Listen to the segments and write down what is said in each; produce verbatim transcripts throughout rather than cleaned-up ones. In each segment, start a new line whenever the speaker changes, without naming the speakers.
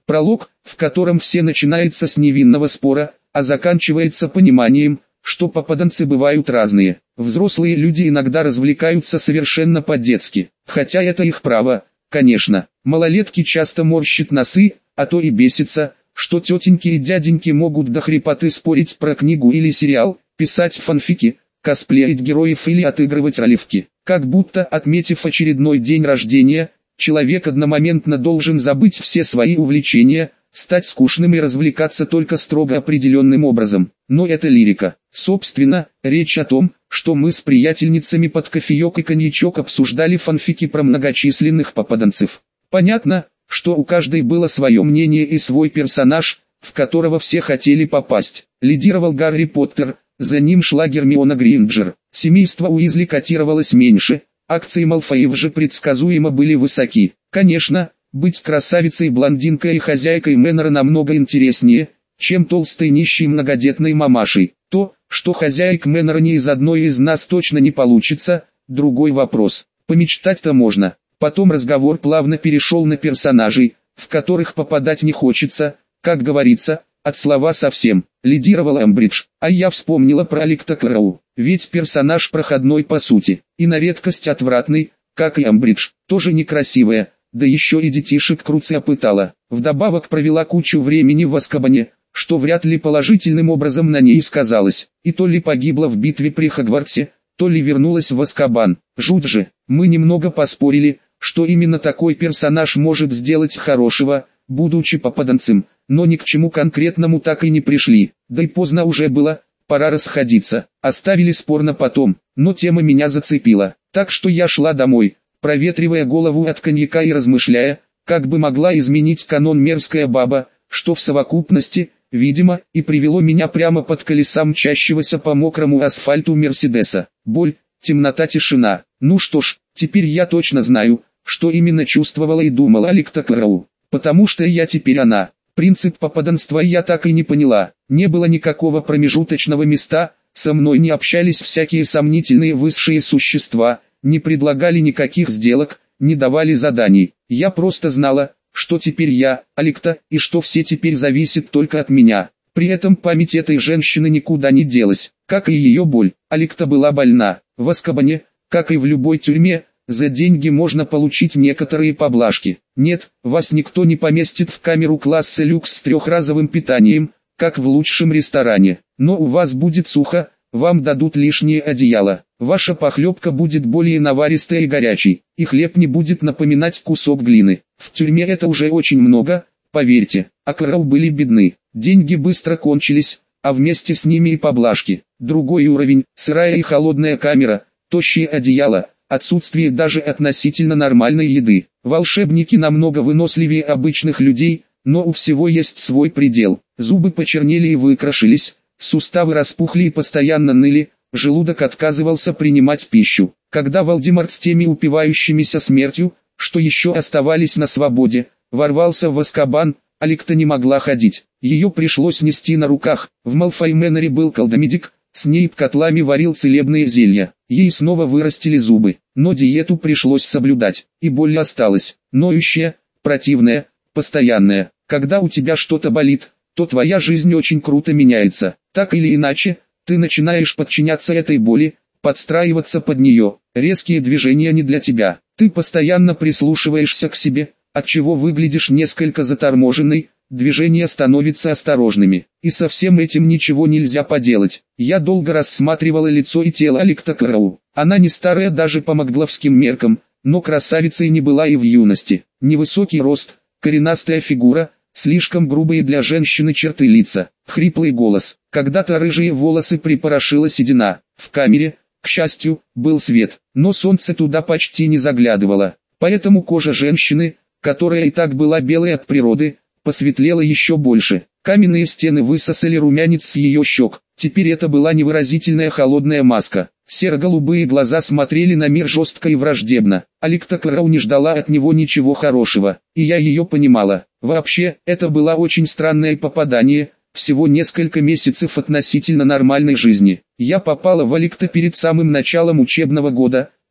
Пролог, в котором все начинается с невинного спора, а заканчивается пониманием, что попаданцы бывают разные. Взрослые люди иногда развлекаются совершенно по-детски, хотя это их право, конечно. Малолетки часто морщат носы, а то и бесятся, что тетеньки и дяденьки могут до хрипоты спорить про книгу или сериал, писать фанфики, косплеить героев или отыгрывать ролевки. Как будто, отметив очередной день рождения, человек одномоментно должен забыть все свои увлечения, стать скучным и развлекаться только строго определенным образом. Но это лирика. Собственно, речь о том, что мы с приятельницами под кофеек и коньячок обсуждали фанфики про многочисленных попаданцев. Понятно, что у каждой было свое мнение и свой персонаж, в которого все хотели попасть. Лидировал Гарри Поттер, за ним шла Гермиона Грейнджер. Семейство Уизли котировалось меньше, акции Малфоев же предсказуемо были высоки. Конечно, быть красавицей-блондинкой и хозяйкой Мэннера намного интереснее, чем толстой нищей многодетной мамашей. То, что хозяек Мэннера не из одной из нас точно не получится, другой вопрос. Помечтать-то можно. Потом разговор плавно перешел на персонажей, в которых попадать не хочется, как говорится, от слова совсем. Лидировал Эмбридж, а я вспомнила про Аликта Кроу, ведь персонаж проходной по сути, и на редкость отвратный, как и Эмбридж, тоже некрасивая, да еще и детишек Круция пытала. Вдобавок провела кучу времени в Азкабане, что вряд ли положительным образом на ней сказалось, и то ли погибла в битве при Хогвартсе, то ли вернулась в Азкабан. Жуть же. Мы немного поспорили, что именно такой персонаж может сделать хорошего, будучи попаданцем, но ни к чему конкретному так и не пришли. Да и поздно уже было, пора расходиться. Оставили спор на потом, но тема меня зацепила, так что я шла домой, проветривая голову от коньяка и размышляя, как бы могла изменить канон мерзкая баба, что в совокупности, видимо, и привело меня прямо под колеса мчащегося по мокрому асфальту Мерседеса. Боль, темнота, тишина. Ну что ж, теперь я точно знаю, что именно чувствовала и думала Аликта Кроу, потому что я теперь она. Принцип попаданства я так и не поняла, не было никакого промежуточного места, со мной не общались всякие сомнительные высшие существа, не предлагали никаких сделок, не давали заданий. Я просто знала, что теперь я, Аликта, и что все теперь зависит только от меня. При этом память этой женщины никуда не делась, как и ее боль. Аликта была больна. В Азкабане, как и в любой тюрьме, за деньги можно получить некоторые поблажки. Нет, вас никто не поместит в камеру класса люкс с трехразовым питанием, как в лучшем ресторане. Но у вас будет сухо, вам дадут лишнее одеяло. Ваша похлебка будет более наваристая и горячей, и хлеб не будет напоминать кусок глины. В тюрьме это уже очень много, поверьте. А Кроу были бедны. Деньги быстро кончились, а вместе с ними и поблажки. Другой уровень, сырая и холодная камера, тощие одеяла, отсутствие даже относительно нормальной еды. Волшебники намного выносливее обычных людей, но у всего есть свой предел. Зубы почернели и выкрашились, суставы распухли и постоянно ныли, желудок отказывался принимать пищу. Когда Волдеморт с теми упивающимися смертью, что еще оставались на свободе, ворвался в Азкабан, Аликта не могла ходить. Ее пришлось нести на руках. В Малфой Мэннере был колдомедик, Снейп котлами варил целебные зелья. Ей снова вырастили зубы, но диету пришлось соблюдать, и боль осталась, ноющая, противная, постоянная. Когда у тебя что-то болит, то твоя жизнь очень круто меняется. Так или иначе, ты начинаешь подчиняться этой боли, подстраиваться под нее. Резкие движения не для тебя. Ты постоянно прислушиваешься к себе, отчего выглядишь несколько заторможенной, движения становятся осторожными. И со всем этим ничего нельзя поделать. Я долго рассматривала лицо и тело Аликта Кроу. Она не старая даже по магдловским меркам, но красавицей не была и в юности. Невысокий рост, коренастая фигура, слишком грубые для женщины черты лица, хриплый голос. Когда-то рыжие волосы припорошила седина. В камере, к счастью, был свет, но солнце туда почти не заглядывало. Поэтому кожа женщины, которая и так была белой от природы, посветлела еще больше. Каменные стены высосали румянец с ее щек. Теперь это была невыразительная холодная маска. Серо-голубые глаза смотрели на мир жестко и враждебно. Аликта Кроу не ждала от него ничего хорошего, и я ее понимала. Вообще, это было очень странное попадание, всего несколько месяцев относительно нормальной жизни. Я попала в Аликта перед самым началом учебного года,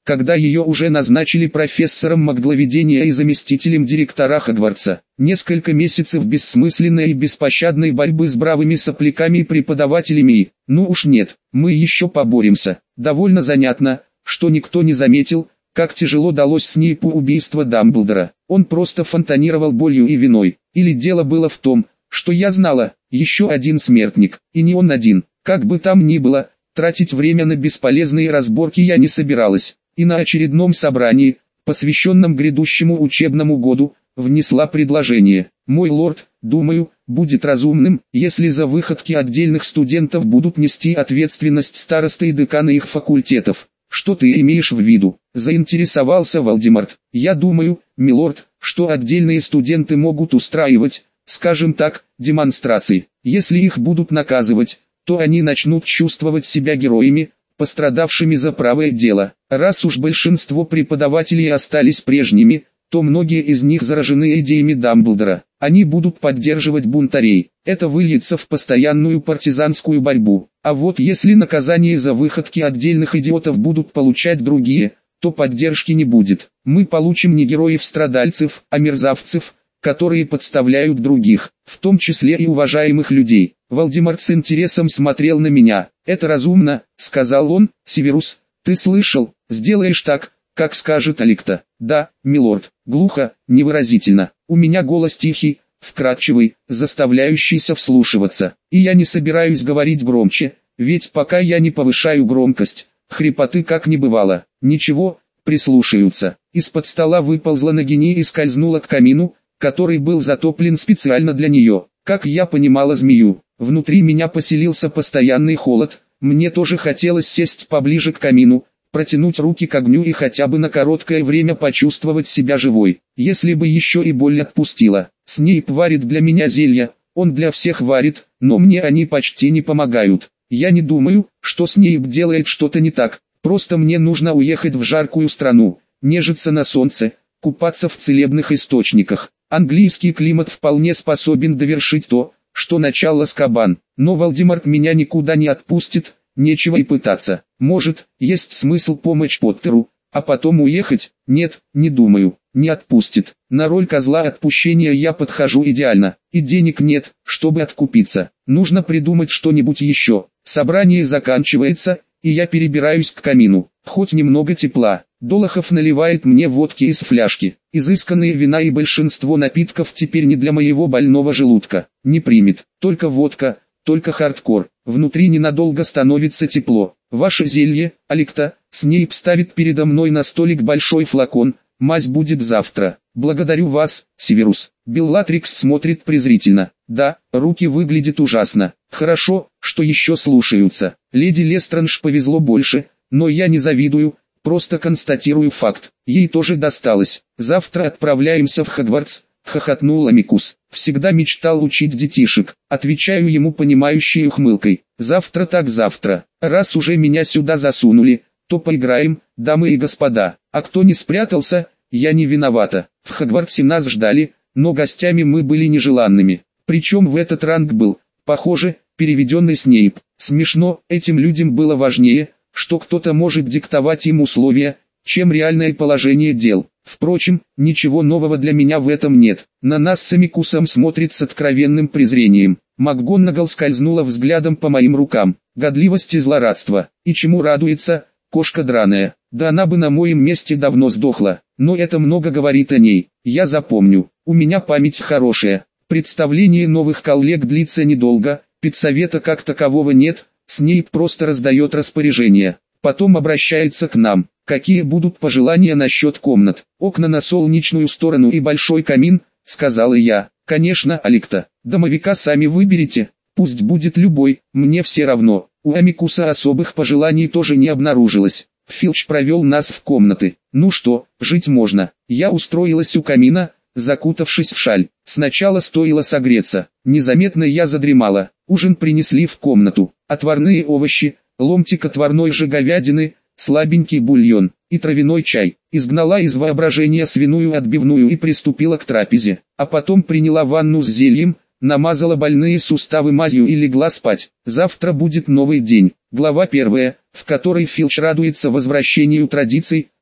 когда ее уже назначили профессором магловедения и заместителем директора Хогвартса. Несколько месяцев бессмысленной и беспощадной борьбы с бравыми сопляками и преподавателями и, ну уж нет, мы еще поборемся. Довольно занятно, что никто не заметил, как тяжело далось Снейпу убийство Дамблдора. Он просто фонтанировал болью и виной. Или дело было в том, что я знала, еще один смертник, и не он один. Как бы там ни было, тратить время на бесполезные разборки я не собиралась. И на очередном собрании, посвященном грядущему учебному году, внесла предложение. Мой лорд, думаю, будет разумным, если за выходки отдельных студентов будут нести ответственность старосты и деканы их факультетов. Что ты имеешь в виду? Заинтересовался Волдеморт. Я думаю, милорд, что отдельные студенты могут устраивать, скажем так, демонстрации. Если их будут наказывать, то они начнут чувствовать себя героями, пострадавшими за правое дело. Раз уж большинство преподавателей остались прежними, то многие из них заражены идеями Дамблдора. Они будут поддерживать бунтарей. Это выльется в постоянную партизанскую борьбу. А вот если наказание за выходки отдельных идиотов будут получать другие, то поддержки не будет. Мы получим не героев-страдальцев, а мерзавцев, которые подставляют других, в том числе и уважаемых людей. Волдеморт с интересом смотрел на меня. «Это разумно», — сказал он. «Северус, ты слышал? Сделаешь так, как скажет Аликта». «Да, милорд», глухо, невыразительно. У меня голос тихий, вкрадчивый, заставляющийся вслушиваться. И я не собираюсь говорить громче, ведь пока я не повышаю громкость, хрипоты как не бывало. Ничего, прислушаются. Из-под стола выползла Нагини и скользнула к камину, который был затоплен специально для нее. Как я понимала змею, внутри меня поселился постоянный холод, мне тоже хотелось сесть поближе к камину, протянуть руки к огню и хотя бы на короткое время почувствовать себя живой. Если бы еще и боль отпустила. Снейп варит для меня зелья, он для всех варит, но мне они почти не помогают. Я не думаю, что Снейп делает что-то не так, просто мне нужно уехать в жаркую страну, нежиться на солнце, купаться в целебных источниках. Английский климат вполне способен довершить то, что начал Азкабан. Но Волдеморт меня никуда не отпустит, нечего и пытаться. Может, есть смысл помочь Поттеру, а потом уехать? Нет, не думаю, не отпустит. На роль козла отпущения я подхожу идеально, и денег нет, чтобы откупиться. Нужно придумать что-нибудь еще. Собрание заканчивается, и я перебираюсь к камину. Хоть немного тепла. Долохов наливает мне водки из фляжки. Изысканные вина и большинство напитков теперь не для моего больного желудка. Не примет. Только водка, только хардкор. Внутри ненадолго становится тепло. Ваше зелье, Аликта, Снейп ставит передо мной на столик большой флакон. Мазь будет завтра. Благодарю вас, Северус. Беллатрикс смотрит презрительно. Да, руки выглядят ужасно. Хорошо, что еще слушаются. Леди Лестранж повезло больше, но я не завидую. Просто констатирую факт. Ей тоже досталось. Завтра отправляемся в Хогвартс, хохотнул Амикус. Всегда мечтал учить детишек. Отвечаю ему понимающей ухмылкой. Завтра так завтра. Раз уже меня сюда засунули, то поиграем, дамы и господа. А кто не спрятался, я не виновата. В Хогвартсе нас ждали, но гостями мы были нежеланными. Причем в этот ранг был, похоже, переведенный Снейп. Смешно, этим людям было важнее, что кто-то может диктовать им условия, чем реальное положение дел. Впрочем, ничего нового для меня в этом нет. На нас с Амикусом смотрит с откровенным презрением. МакГонагал скользнула взглядом по моим рукам. Годливость и злорадство. И чему радуется, кошка драная. Да она бы на моем месте давно сдохла. Но это много говорит о ней. Я запомню. У меня память хорошая. Представление новых коллег длится недолго. Педсовета как такового нет. Снейп просто раздает распоряжения. Потом обращается к нам. Какие будут пожелания насчет комнат? Окна на солнечную сторону и большой камин, сказала я. Конечно, Аликта. Домовика сами выберите. Пусть будет любой, мне все равно. У Амикуса особых пожеланий тоже не обнаружилось. Филч провел нас в комнаты. Ну что, жить можно. Я устроилась у камина, закутавшись в шаль. Сначала стоило согреться. Незаметно я задремала. Ужин принесли в комнату. Отварные овощи, ломтик отварной же говядины, слабенький бульон и травяной чай. Изгнала из воображения свиную отбивную и приступила к трапезе. А потом приняла ванну с зельем, намазала больные суставы мазью и легла спать. Завтра будет новый день. Глава первая, в которой Филч радуется возвращению традиций,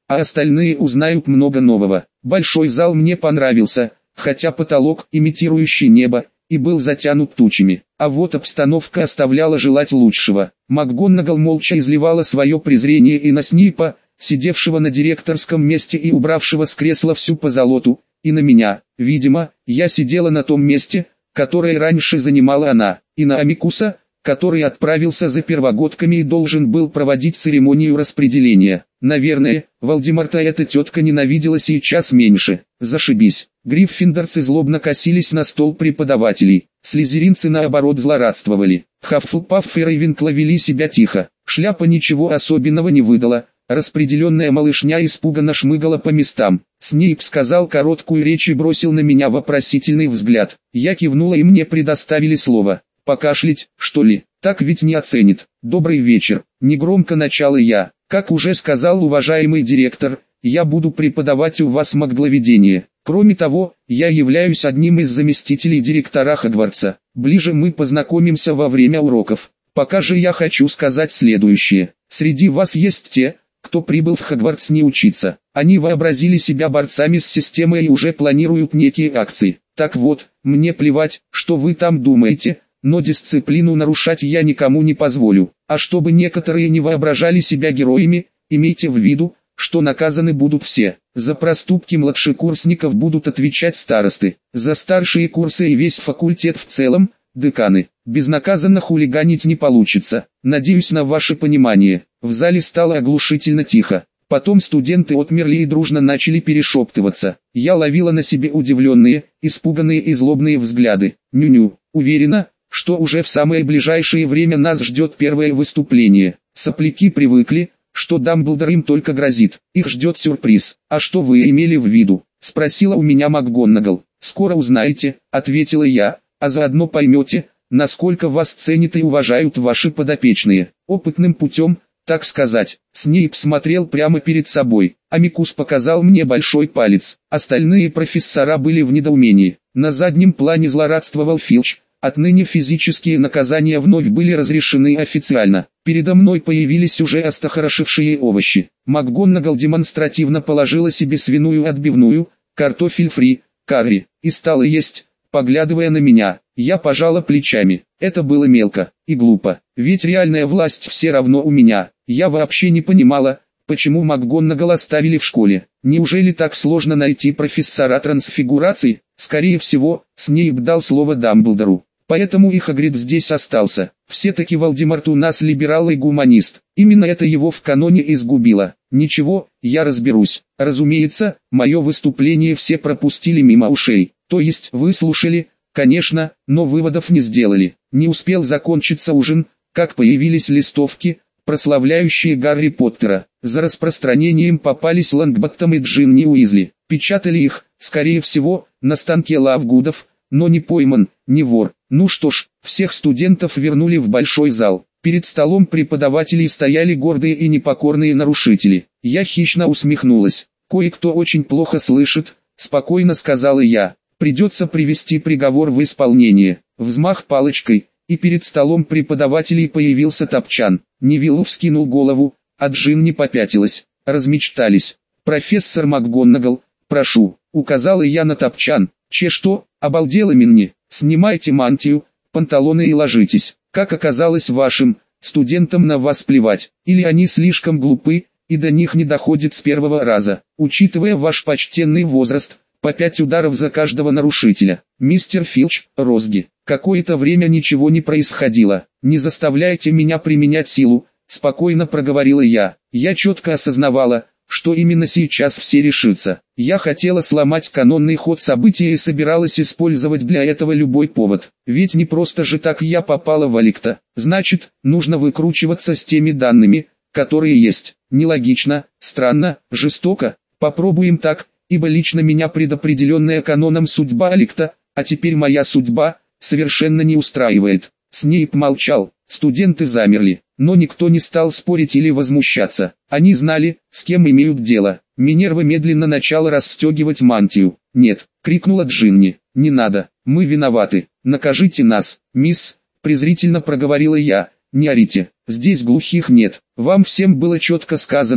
а остальные узнают много нового. Большой зал мне понравился, хотя потолок, имитирующий небо, и был затянут тучами. А вот обстановка оставляла желать лучшего. МакГонагал молча изливала свое презрение и на Снейпа, сидевшего на директорском месте и убравшего с кресла всю позолоту, и на меня. Видимо, я сидела на том месте, которое раньше занимала она, и на Амикуса, который отправился за первогодками и должен был проводить церемонию распределения. Наверное, Волдемарта эта тетка ненавидела сейчас меньше. Зашибись. Гриффиндорцы злобно косились на стол преподавателей. Слизеринцы наоборот злорадствовали. Хаффлпафф и Рейвенкло вели себя тихо. Шляпа ничего особенного не выдала. Распределенная малышня испуганно шмыгала по местам. Снейп сказал короткую речь и бросил на меня вопросительный взгляд. Я кивнула и мне предоставили слово. Покашлять, что ли? Так ведь не оценит. Добрый вечер. Негромко начала я. Как уже сказал уважаемый директор, я буду преподавать у вас магловедение. Кроме того, я являюсь одним из заместителей директора Хогвартса. Ближе мы познакомимся во время уроков. Пока же я хочу сказать следующее. Среди вас есть те, кто прибыл в Хогвартс не учиться. Они вообразили себя борцами с системой и уже планируют некие акции. Так вот, мне плевать, что вы там думаете, но дисциплину нарушать я никому не позволю. А чтобы некоторые не воображали себя героями, имейте в виду, что наказаны будут все. За проступки младшекурсников будут отвечать старосты, за старшие курсы и весь факультет в целом, деканы. Безнаказанно хулиганить не получится. Надеюсь на ваше понимание. В зале стало оглушительно тихо. Потом студенты отмерли и дружно начали перешептываться. Я ловила на себе удивленные, испуганные и злобные взгляды. Ню-ню, уверена, что уже в самое ближайшее время нас ждет первое выступление. Сопляки привыкли, что Дамблдор им только грозит. Их ждет сюрприз. А что вы имели в виду? Спросила у меня МакГонагал. Скоро узнаете, ответила я, а заодно поймете, насколько вас ценят и уважают ваши подопечные. Опытным путем, так сказать. Снейп смотрел прямо перед собой. Амикус показал мне большой палец. Остальные профессора были в недоумении. На заднем плане злорадствовал Филч. Отныне физические наказания вновь были разрешены официально. Передо мной появились уже остохорошевшие овощи. МакГонагал демонстративно положила себе свиную отбивную, картофель фри, карри, и стала есть, поглядывая на меня. Я пожала плечами. Это было мелко и глупо, ведь реальная власть все равно у меня. Я вообще не понимала, почему МакГонагал оставили в школе. Неужели так сложно найти профессора трансфигурации? Скорее всего, Снейп дал слово Дамблдору. Поэтому и Хагрид здесь остался. Все-таки Волдемарт у нас либерал и гуманист. Именно это его в каноне изгубило. Ничего, я разберусь. Разумеется, мое выступление все пропустили мимо ушей. То есть выслушали, конечно, но выводов не сделали. Не успел закончиться ужин, как появились листовки, прославляющие Гарри Поттера. За распространением попались Лонгботтом и Джинни Уизли. Печатали их, скорее всего, на станке Лавгудов, но не пойман, не вор. Ну что ж, всех студентов вернули в большой зал. Перед столом преподавателей стояли гордые и непокорные нарушители. Я хищно усмехнулась. Кое-кто очень плохо слышит, спокойно сказала я. Придется привести приговор в исполнение. Взмах палочкой, и перед столом преподавателей появился Топчан. Невилл вскинул голову, а Джинни попятилась. Размечтались. Профессор МакГонагал, прошу, указала я на Топчан. Че что, обалдела Минни? Снимайте мантию, панталоны и ложитесь. Как оказалось вашим студентам на вас плевать, или они слишком глупы, и до них не доходит с первого раза. Учитывая ваш почтенный возраст, по пять ударов за каждого нарушителя. Мистер Филч, розги. Какое-то время ничего не происходило. Не заставляйте меня применять силу, спокойно проговорила я. Я четко осознавала, что именно сейчас все решатся. Я хотела сломать канонный ход событий и собиралась использовать для этого любой повод. Ведь не просто же так я попала в Аликто. Значит, нужно выкручиваться с теми данными, которые есть. Нелогично, странно, жестоко. Попробуем так, ибо лично меня предопределенная каноном судьба Аликто, а теперь моя судьба, совершенно не устраивает. Снейп молчал, студенты замерли, но никто не стал спорить или возмущаться. Они знали, с кем имеют дело. Минерва медленно начала расстегивать мантию. «Нет», — крикнула Джинни, — «не надо, мы виноваты, накажите нас, мисс», — презрительно проговорила я, — «не орите, здесь глухих нет, вам всем было четко сказано,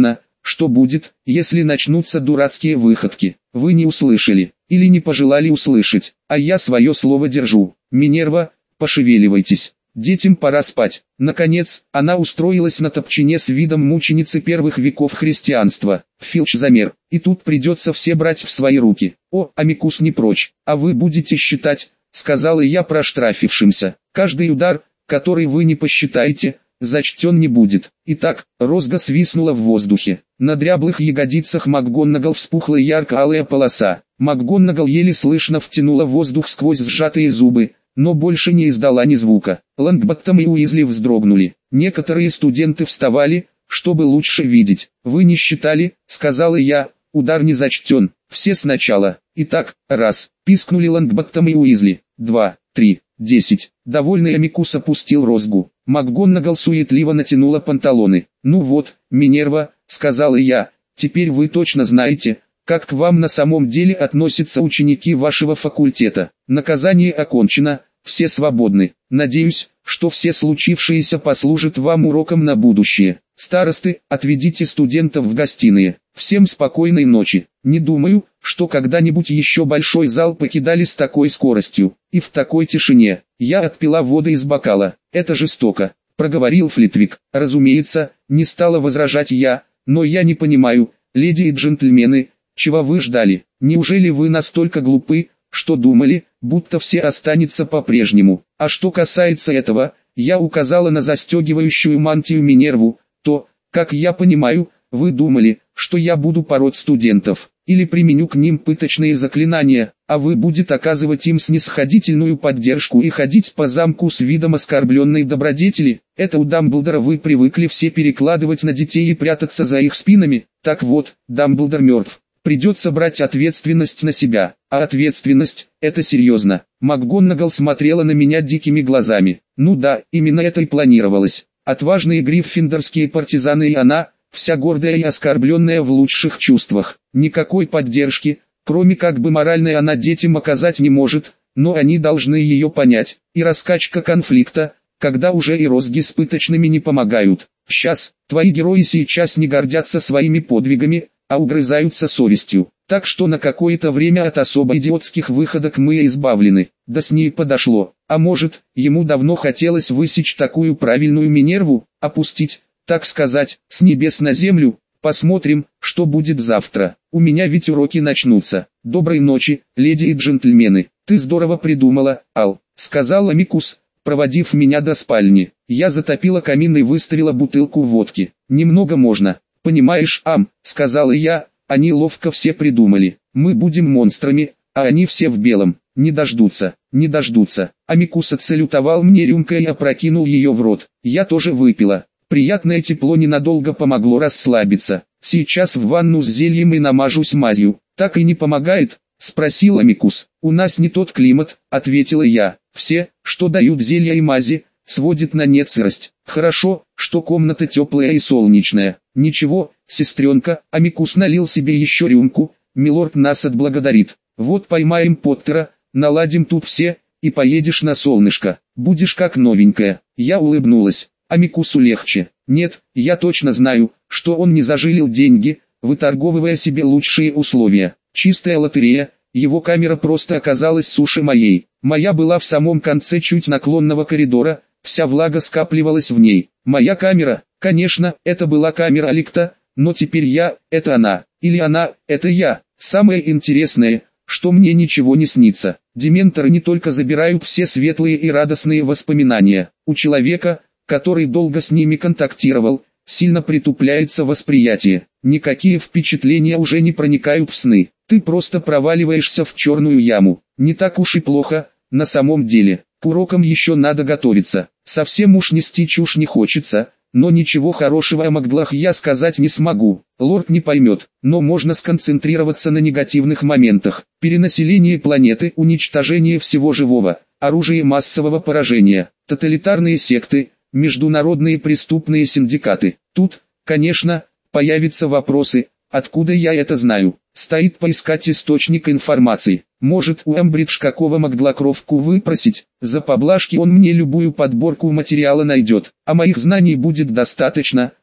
что будет, если начнутся дурацкие выходки. Вы не услышали, или не пожелали услышать, а я свое слово держу. Минерва, пошевеливайтесь. Детям пора спать. Наконец, она устроилась на топчине с видом мученицы первых веков христианства. Филч замер, и тут придется все брать в свои руки. О, Амикус не прочь, а вы будете считать, сказала я проштрафившимся. Каждый удар, который вы не посчитаете, зачтен не будет. Итак, розга свистнула в воздухе. На дряблых ягодицах МакГонагал вспухла ярко-алая полоса. МакГонагал еле слышно втянула воздух сквозь сжатые зубы, но больше не издала ни звука. Лонгботтом и Уизли вздрогнули. Некоторые студенты вставали, чтобы лучше видеть. «Вы не считали», — сказала я, — «удар не зачтен. Все сначала». «Итак, раз», — пискнули Лонгботтом и Уизли. «Два, три, десять». Довольный Амикус опустил розгу. МакГонагал суетливо натянула панталоны. «Ну вот, Минерва», — сказала я, — «теперь вы точно знаете, как к вам на самом деле относятся ученики вашего факультета. Наказание окончено, все свободны. Надеюсь, что все случившееся послужит вам уроком на будущее. Старосты, отведите студентов в гостиные. Всем спокойной ночи. Не думаю, что когда-нибудь еще большой зал покидали с такой скоростью и в такой тишине». Я отпила воды из бокала. «Это жестоко», — проговорил Флитвик. «Разумеется, не стала возражать я, но я не понимаю, леди и джентльмены, чего вы ждали? Неужели вы настолько глупы, что думали, будто все останется по-прежнему? А что касается этого, я указала на застегивающую мантию Минерву, то, как я понимаю, вы думали, что я буду пороть студентов, или применю к ним пыточные заклинания, а вы будете оказывать им снисходительную поддержку и ходить по замку с видом оскорбленной добродетели. Это у Дамблдора вы привыкли все перекладывать на детей и прятаться за их спинами. Так вот, Дамблдор мертв. Придется брать ответственность на себя, а ответственность – это серьезно. МакГонагал смотрела на меня дикими глазами. Ну да, именно это и планировалось. Отважные гриффиндорские партизаны и она, вся гордая и оскорбленная в лучших чувствах. Никакой поддержки, кроме как бы моральной, она детям оказать не может, но они должны ее понять. И раскачка конфликта, когда уже и розги с пыточными не помогают. Сейчас, твои герои сейчас не гордятся своими подвигами, а угрызаются совестью. Так что на какое-то время от особо идиотских выходок мы избавлены. Да с ней подошло. А может, ему давно хотелось высечь такую правильную Минерву, опустить, так сказать, с небес на землю. Посмотрим, что будет завтра. У меня ведь уроки начнутся. Доброй ночи, леди и джентльмены. Ты здорово придумала, Ал, сказала Микус, проводив меня до спальни. Я затопила камин и выставила бутылку водки. Немного можно. «Понимаешь, Ам», — сказала я, — «они ловко все придумали. Мы будем монстрами, а они все в белом. Не дождутся, не дождутся». Амикус отсалютовал мне рюмкой и опрокинул ее в рот. Я тоже выпила. Приятное тепло ненадолго помогло расслабиться. «Сейчас в ванну с зельем и намажусь мазью». «Так и не помогает?» — спросил Амикус. «У нас не тот климат», — ответила я. «Все, что дают зелья и мази, сводит на нет сырость. Хорошо, что комната теплая и солнечная». «Ничего, сестренка», — Амикус налил себе еще рюмку, — «милорд нас отблагодарит. Вот поймаем Поттера, наладим тут все, и поедешь на солнышко. Будешь как новенькая». Я улыбнулась. Амикусу легче. Нет, я точно знаю, что он не зажилил деньги, выторговывая себе лучшие условия. Чистая лотерея, его камера просто оказалась суше моей. Моя была в самом конце чуть наклонного коридора, вся влага скапливалась в ней. Моя камера, конечно, это была камера Аликта, но теперь я, это она, или она, это я. Самое интересное, что мне ничего не снится. Дементоры не только забирают все светлые и радостные воспоминания. У человека, который долго с ними контактировал, сильно притупляется восприятие. Никакие впечатления уже не проникают в сны. Ты просто проваливаешься в черную яму. Не так уж и плохо, на самом деле. К урокам еще надо готовиться. Совсем уж нести чушь не хочется, но ничего хорошего о Макглах я сказать не смогу. Лорд не поймет, но можно сконцентрироваться на негативных моментах. Перенаселение планеты, уничтожение всего живого, оружие массового поражения, тоталитарные секты, международные преступные синдикаты. Тут, конечно, появятся вопросы, откуда я это знаю. Стоит поискать источник информации. Может, у Эмбридж какого Макглакровку выпросить, за поблажки он мне любую подборку материала найдет, а моих знаний будет достаточно,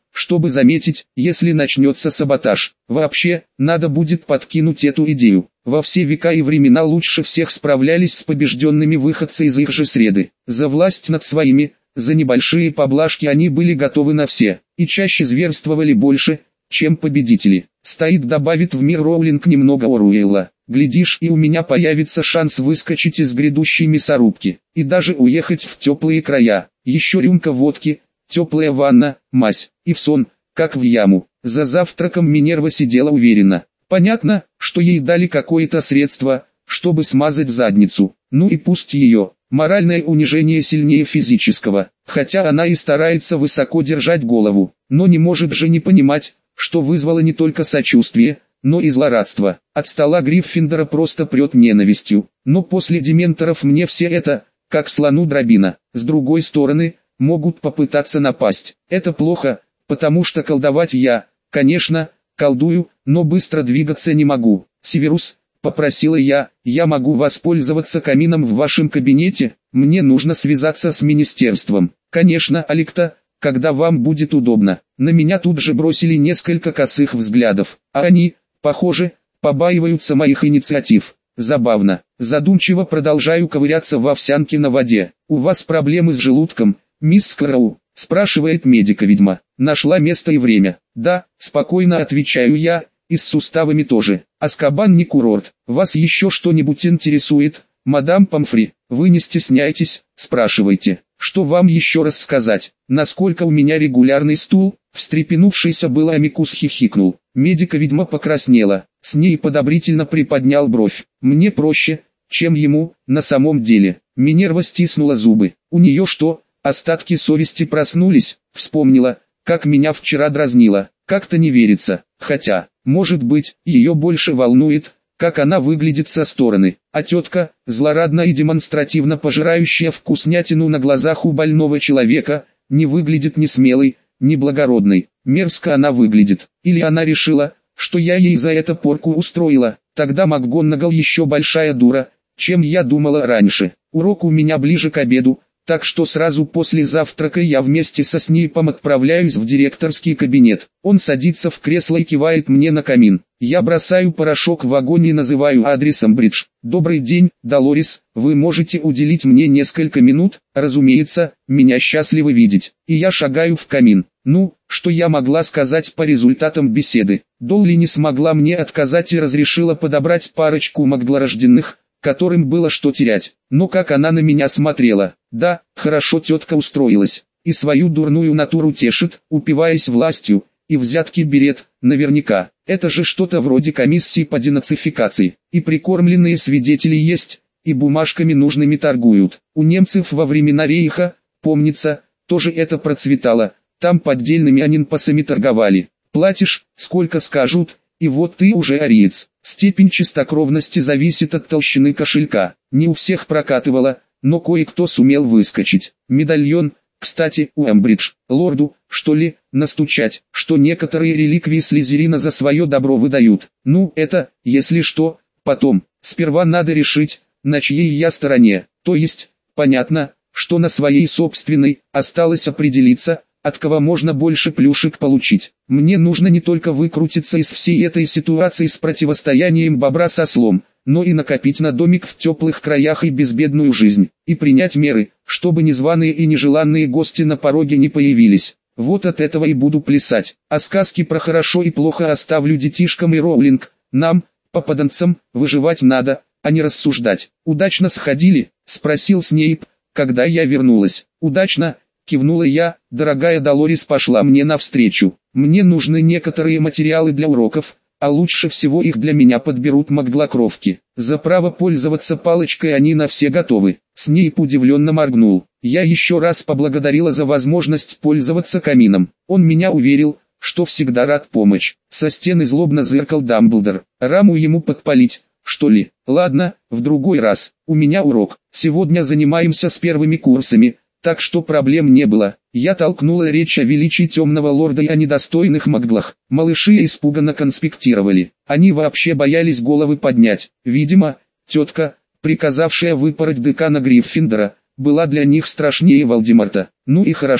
чтобы заметить, если начнется саботаж. Вообще, надо будет подкинуть эту идею. Во все века и времена лучше всех справлялись с побежденными выходцы из их же среды. За власть над своими, за небольшие поблажки они были готовы на все, и чаще зверствовали больше, чем победители. Стоит добавит в мир Роулинг немного Оруэлла. Глядишь, и у меня появится шанс выскочить из грядущей мясорубки, и даже уехать в теплые края. Еще рюмка водки, теплая ванна, мазь, и в сон, как в яму. За завтраком Минерва сидела уверенно. Понятно, что ей дали какое-то средство, чтобы смазать задницу. Ну и пусть ее. Моральное унижение сильнее физического, хотя она и старается высоко держать голову, но не может же не понимать, что вызвало не только сочувствие, но и злорадство. От стола Гриффиндора просто прет ненавистью, но после дементоров мне все это, как слону дробина. С другой стороны, могут попытаться напасть. Это плохо, потому что колдовать я, конечно, колдую, но быстро двигаться не могу. Северус, попросила я, я могу воспользоваться камином в вашем кабинете, мне нужно связаться с министерством. Конечно, Аликта, когда вам будет удобно. На меня тут же бросили несколько косых взглядов, а они, похоже, побаиваются моих инициатив. Забавно. Задумчиво продолжаю ковыряться в овсянке на воде. У вас проблемы с желудком, мисс Скороу? Спрашивает медика-ведьма. Нашла место и время. Да, спокойно отвечаю я, и с суставами тоже. Азкабан не курорт. Вас еще что-нибудь интересует, мадам Помфри? Вы не стесняйтесь, спрашивайте. Что вам еще раз сказать? Насколько у меня регулярный стул? Встрепенувшийся было Амикус хихикнул. Медика-ведьма покраснела. С ней подобрительно приподнял бровь. Мне проще, чем ему, на самом деле. Минерва стиснула зубы. У нее что, остатки совести проснулись? Вспомнила, как меня вчера дразнило. Как-то не верится. Хотя, может быть, ее больше волнует, как она выглядит со стороны. А тетка, злорадно и демонстративно пожирающая вкуснятину на глазах у больного человека, не выглядит ни смелой, ни благородной. Мерзко она выглядит. Или она решила, что я ей за это порку устроила. Тогда МакГонагал еще большая дура, чем я думала раньше. Урок у меня ближе к обеду, так что сразу после завтрака я вместе со Снейпом отправляюсь в директорский кабинет. Он садится в кресло и кивает мне на камин. Я бросаю порошок в огонь и называю адрес Амбридж. «Добрый день, Долорес, вы можете уделить мне несколько минут?» Разумеется, меня счастливы видеть. И я шагаю в камин. Ну, что я могла сказать по результатам беседы? Долли не смогла мне отказать и разрешила подобрать парочку магдлорожденных, которым было что терять. Но как она на меня смотрела. Да, хорошо тетка устроилась. И свою дурную натуру тешит, упиваясь властью, и взятки берет, наверняка. Это же что-то вроде комиссии по денацификации. И прикормленные свидетели есть, и бумажками нужными торгуют. У немцев во времена рейха, помнится, тоже это процветало. Там поддельными анинпасами торговали. Платишь, сколько скажут, и вот ты уже ариец. Степень чистокровности зависит от толщины кошелька. Не у всех прокатывало, но кое-кто сумел выскочить. Медальон, кстати, у Амбридж, лорду, что ли, настучать, что некоторые реликвии Слизерина за свое добро выдают. Ну, это, если что, потом. Сперва надо решить, на чьей я стороне. То есть, понятно, что на своей собственной, осталось определиться, от кого можно больше плюшек получить. Мне нужно не только выкрутиться из всей этой ситуации с противостоянием бобра со ослом, но и накопить на домик в теплых краях и безбедную жизнь, и принять меры, чтобы незваные и нежеланные гости на пороге не появились. Вот от этого и буду плясать. А сказки про хорошо и плохо оставлю детишкам и Роулинг. Нам, попаданцам, выживать надо, а не рассуждать. «Удачно сходили?» — спросил Снейп, когда я вернулась. «Удачно», — кивнула я, дорогая Долорес пошла мне навстречу. «Мне нужны некоторые материалы для уроков, а лучше всего их для меня подберут маглокровки. За право пользоваться палочкой они на все готовы». Снейп удивленно моргнул. Я еще раз поблагодарила за возможность пользоваться камином. Он меня уверил, что всегда рад помочь. Со стены злобно зыркал Дамблдор. Раму ему подпалить, что ли? Ладно, в другой раз. У меня урок. Сегодня занимаемся с первыми курсами, так что проблем не было. Я толкнула речь о величии темного лорда и о недостойных маглах. Малыши испуганно конспектировали. Они вообще боялись головы поднять. Видимо, тетка, приказавшая выпороть декана Гриффиндора, была для них страшнее Волдеморта. Ну и хорошо.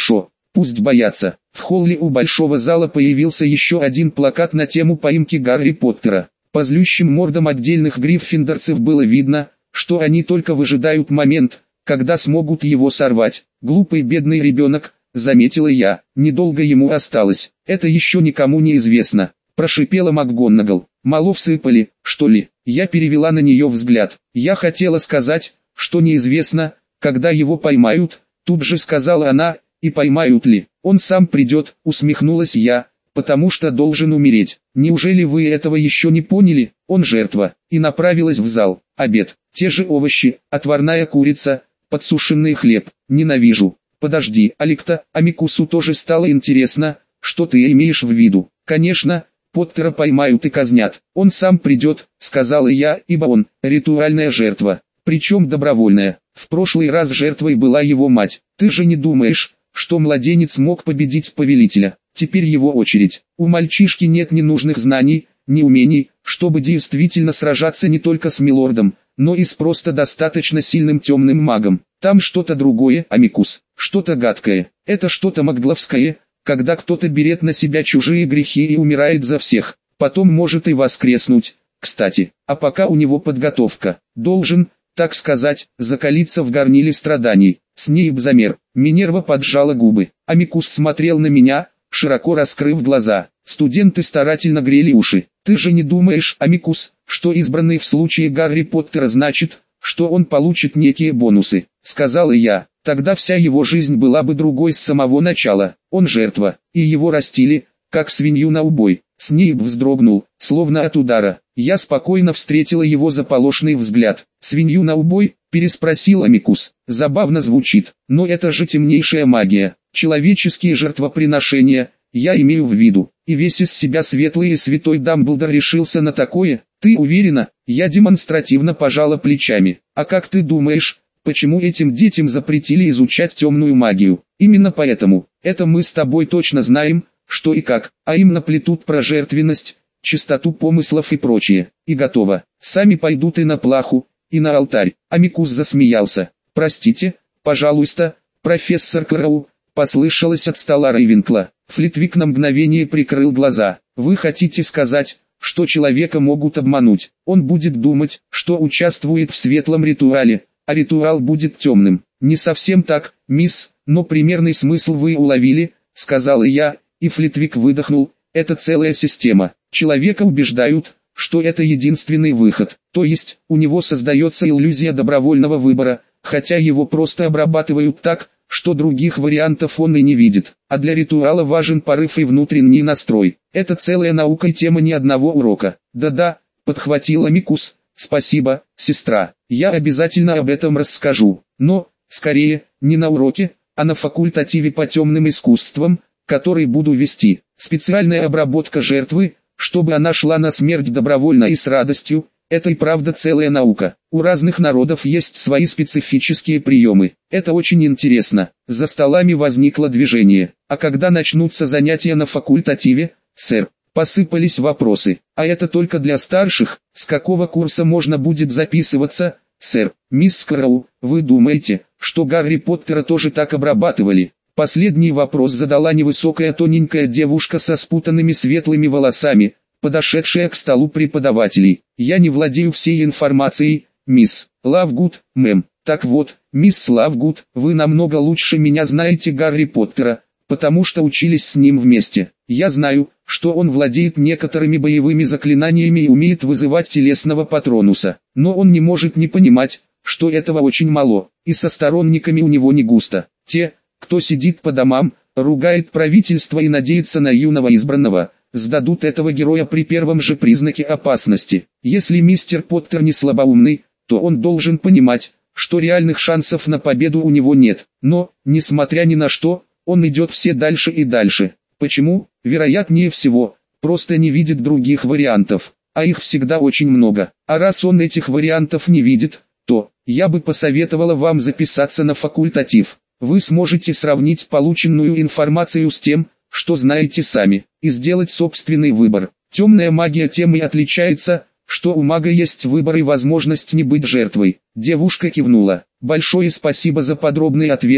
Пусть боятся. В холле у большого зала появился еще один плакат на тему поимки Гарри Поттера. По злющим мордам отдельных гриффиндорцев было видно, что они только выжидают момент, когда смогут его сорвать. Глупый бедный ребенок, заметила я, недолго ему осталось. Это еще никому не известно, прошипела МакГонагал. Мало всыпали, что ли? Я перевела на нее взгляд. Я хотела сказать, что неизвестно, когда его поймают, тут же сказала она, и поймают ли. Он сам придет, усмехнулась я, потому что должен умереть. Неужели вы этого еще не поняли? Он жертва. И направилась в зал. Обед. Те же овощи, отварная курица, подсушенный хлеб. Ненавижу. Подожди, Аликта, Амикусу тоже стало интересно, что ты имеешь в виду. Конечно, Поттера поймают и казнят. Он сам придет, сказала я, ибо он ритуальная жертва. Причем добровольная. В прошлый раз жертвой была его мать. Ты же не думаешь, что младенец мог победить повелителя? Теперь его очередь. У мальчишки нет ни нужных знаний, ни умений, чтобы действительно сражаться не только с милордом, но и с просто достаточно сильным темным магом. Там что-то другое, Амикус, что-то гадкое. Это что-то магловское, когда кто-то берет на себя чужие грехи и умирает за всех. Потом может и воскреснуть, кстати. А пока у него подготовка. Должен, так сказать, закалиться в горниле страданий. Снейп замер. Минерва поджала губы. Амикус смотрел на меня, широко раскрыв глаза. Студенты старательно грели уши. Ты же не думаешь, Амикус, что избранный в случае Гарри Поттера значит, что он получит некие бонусы, сказала я. Тогда вся его жизнь была бы другой с самого начала. Он жертва, и его растили, как свинью на убой. Снейп вздрогнул, словно от удара. Я спокойно встретила его заполошный взгляд. «Свинью на убой?» – переспросил Амикус. «Забавно звучит, но это же темнейшая магия. Человеческие жертвоприношения, я имею в виду. И весь из себя светлый и святой Дамблдор решился на такое? Ты уверена?» Я демонстративно пожала плечами. «А как ты думаешь, почему этим детям запретили изучать темную магию? Именно поэтому. Это мы с тобой точно знаем, что и как, а им наплетут про жертвенность, чистоту помыслов и прочее. И готово. Сами пойдут и на плаху, и на алтарь». Амикус засмеялся. «Простите, пожалуйста, профессор Кроу», послышалось от стола Рейвенкла. Флитвик на мгновение прикрыл глаза. «Вы хотите сказать, что человека могут обмануть? Он будет думать, что участвует в светлом ритуале, а ритуал будет темным». «Не совсем так, мисс, но примерный смысл вы уловили», сказала я, и Флитвик выдохнул. «Это целая система. Человека убеждают, что это единственный выход, то есть, у него создается иллюзия добровольного выбора, хотя его просто обрабатывают так, что других вариантов он и не видит. А для ритуала важен порыв и внутренний настрой. Это целая наука и тема ни одного урока». «Да-да», подхватила Амикус, «спасибо, сестра, я обязательно об этом расскажу, но, скорее, не на уроке, а на факультативе по темным искусствам, который буду вести. Специальная обработка жертвы, чтобы она шла на смерть добровольно и с радостью, это и правда целая наука. У разных народов есть свои специфические приемы. Это очень интересно». За столами возникло движение. «А когда начнутся занятия на факультативе, сэр?» Посыпались вопросы. «А это только для старших? С какого курса можно будет записываться, сэр?» «Мисс Кроу, вы думаете, что Гарри Поттера тоже так обрабатывали?» Последний вопрос задала невысокая тоненькая девушка со спутанными светлыми волосами, подошедшая к столу преподавателей. «Я не владею всей информацией, мисс Лавгуд, мэм». «Так вот, мисс Лавгуд, вы намного лучше меня знаете Гарри Поттера, потому что учились с ним вместе. Я знаю, что он владеет некоторыми боевыми заклинаниями и умеет вызывать телесного патронуса. Но он не может не понимать, что этого очень мало, и со сторонниками у него не густо. Те, кто сидит по домам, ругает правительство и надеется на юного избранного, сдадут этого героя при первом же признаке опасности. Если мистер Поттер не слабоумный, то он должен понимать, что реальных шансов на победу у него нет. Но, несмотря ни на что, он идет все дальше и дальше. Почему? Вероятнее всего, просто не видит других вариантов, а их всегда очень много. А раз он этих вариантов не видит, то, я бы посоветовала вам записаться на факультатив. Вы сможете сравнить полученную информацию с тем, что знаете сами, и сделать собственный выбор. Темная магия тем и отличается, что у мага есть выбор и возможность не быть жертвой. Девушка кивнула. «Большое спасибо за подробный ответ,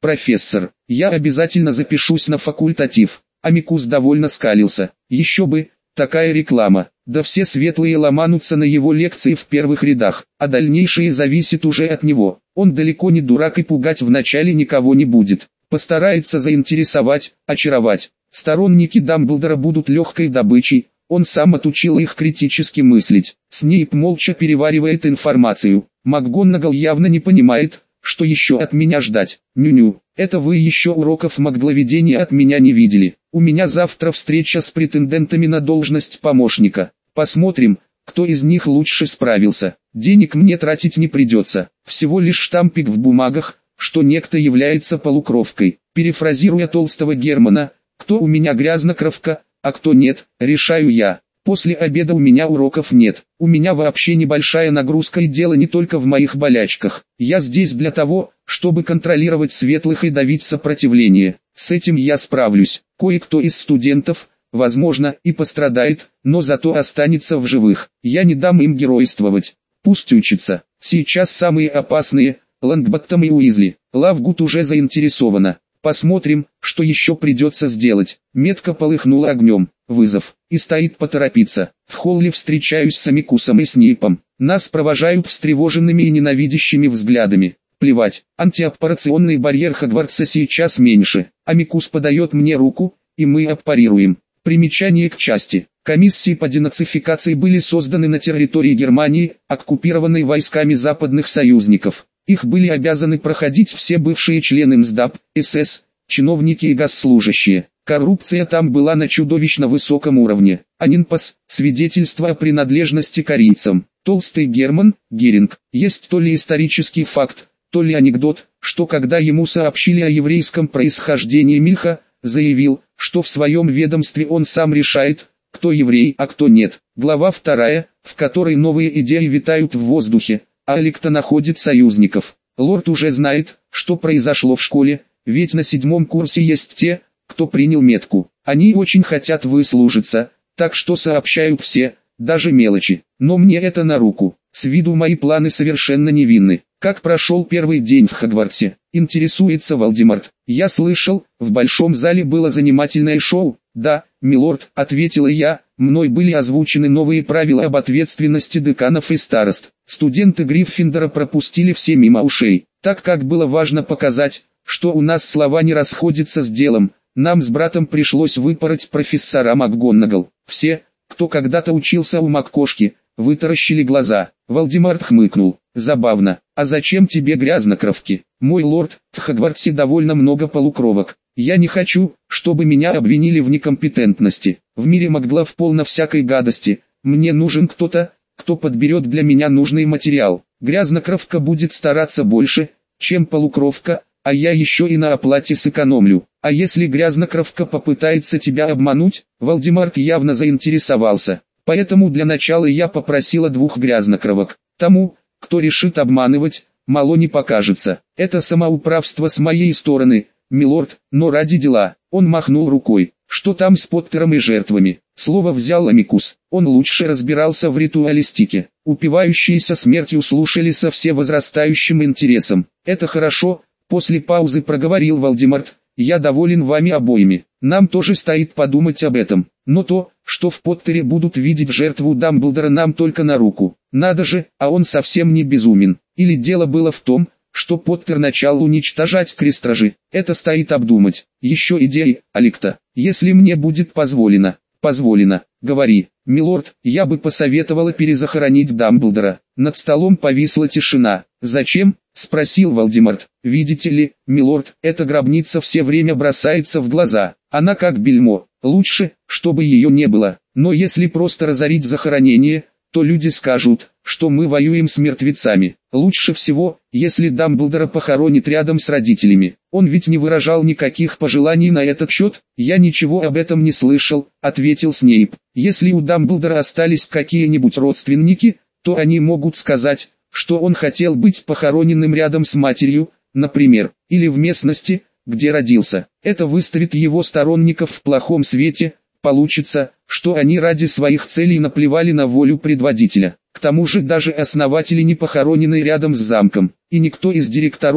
профессор, я обязательно запишусь на факультатив. Амикус довольно скалился. Еще бы, такая реклама. Да все светлые ломанутся на его лекции в первых рядах, а дальнейшее зависит уже от него. Он далеко не дурак и пугать вначале никого не будет. Постарается заинтересовать, очаровать. Сторонники Дамблдора будут легкой добычей. Он сам отучил их критически мыслить. Снейп молча переваривает информацию. МакГонагал явно не понимает, что еще от меня ждать. Ню-ню, это вы еще уроков магловедения от меня не видели. У меня завтра встреча с претендентами на должность помощника. Посмотрим, кто из них лучше справился. Денег мне тратить не придется. Всего лишь штампик в бумагах, что некто является полукровкой. Перефразируя толстого Германа, кто у меня грязнокровка, а кто нет, решаю я. После обеда у меня уроков нет. У меня вообще небольшая нагрузка и дело не только в моих болячках. Я здесь для того, чтобы контролировать светлых и давить сопротивление. С этим я справлюсь. Кое-кто из студентов, возможно, и пострадает, но зато останется в живых. Я не дам им геройствовать. Пусть учатся. Сейчас самые опасные, Лонгботтом и Уизли. Лавгуд уже заинтересована. Посмотрим, что еще придется сделать. Метка полыхнула огнем. Вызов. И стоит поторопиться. В холле встречаюсь с Амикусом и Снейпом. Нас провожают встревоженными и ненавидящими взглядами. Плевать, антиаппарационный барьер Хогвартса сейчас меньше. Амикус подает мне руку, и мы аппарируем. Примечание к части. Комиссии по денацификации были созданы на территории Германии, оккупированной войсками западных союзников. Их были обязаны проходить все бывшие члены МСДАП, СС, чиновники и госслужащие. Коррупция там была на чудовищно высоком уровне. Анинпас – свидетельство о принадлежности корейцам. Толстый Герман, Геринг. Есть то ли исторический факт, то ли анекдот, что когда ему сообщили о еврейском происхождении Мильха, заявил, что в своем ведомстве он сам решает, кто еврей, а кто нет. Глава вторая, в которой новые идеи витают в воздухе, а Аликта находит союзников. Лорд уже знает, что произошло в школе, ведь на седьмом курсе есть те, кто принял метку. Они очень хотят выслужиться, так что сообщают все, даже мелочи. Но мне это на руку. С виду мои планы совершенно невинны. Как прошел первый день в Хогвартсе? Интересуется Волдеморт. Я слышал, в большом зале было занимательное шоу. Да, милорд, ответила я, мной были озвучены новые правила об ответственности деканов и старост. Студенты Гриффиндора пропустили все мимо ушей, так как было важно показать, что у нас слова не расходятся с делом. Нам с братом пришлось выпороть профессора МакГонагал. Все, кто когда-то учился у МакКошки, вытаращили глаза. Волдеморт хмыкнул. Забавно. А зачем тебе грязнокровки? Мой лорд, в Хогвартсе довольно много полукровок. Я не хочу, чтобы меня обвинили в некомпетентности. В мире Макглав полно всякой гадости. Мне нужен кто-то, кто подберет для меня нужный материал. Грязнокровка будет стараться больше, чем полукровка, а я еще и на оплате сэкономлю. А если грязнокровка попытается тебя обмануть? Волдеморт явно заинтересовался. Поэтому для начала я попросила двух грязнокровок. Тому, кто решит обманывать, мало не покажется. Это самоуправство с моей стороны, милорд, но ради дела. Он махнул рукой. Что там с Поттером и жертвами? Слово взял Амикус. Он лучше разбирался в ритуалистике. Упивающиеся смертью слушали со все возрастающим интересом. Это хорошо, после паузы проговорил Волдеморт. Я доволен вами обоими. Нам тоже стоит подумать об этом. Но то, что в Поттере будут видеть жертву Дамблдора, нам только на руку. Надо же, а он совсем не безумен. Или дело было в том, что Поттер начал уничтожать крестражи. Это стоит обдумать. Еще идеи, Аликта. Если мне будет позволено. Позволено. Говори. Милорд, я бы посоветовала перезахоронить Дамблдора. Над столом повисла тишина. Зачем? Спросил Волдеморт. Видите ли, милорд, эта гробница все время бросается в глаза. Она как бельмо. Лучше, чтобы ее не было. Но если просто разорить захоронение, то люди скажут, что мы воюем с мертвецами. Лучше всего, если Дамблдора похоронит рядом с родителями. Он ведь не выражал никаких пожеланий на этот счет. Я ничего об этом не слышал, ответил Снейп. Если у Дамблдора остались какие-нибудь родственники, то они могут сказать, что он хотел быть похороненным рядом с матерью, например, или в местности, где родился. Это выставит его сторонников в плохом свете. Получится, что они ради своих целей наплевали на волю предводителя. К тому же даже основатели не похоронены рядом с замком, и никто из директоров,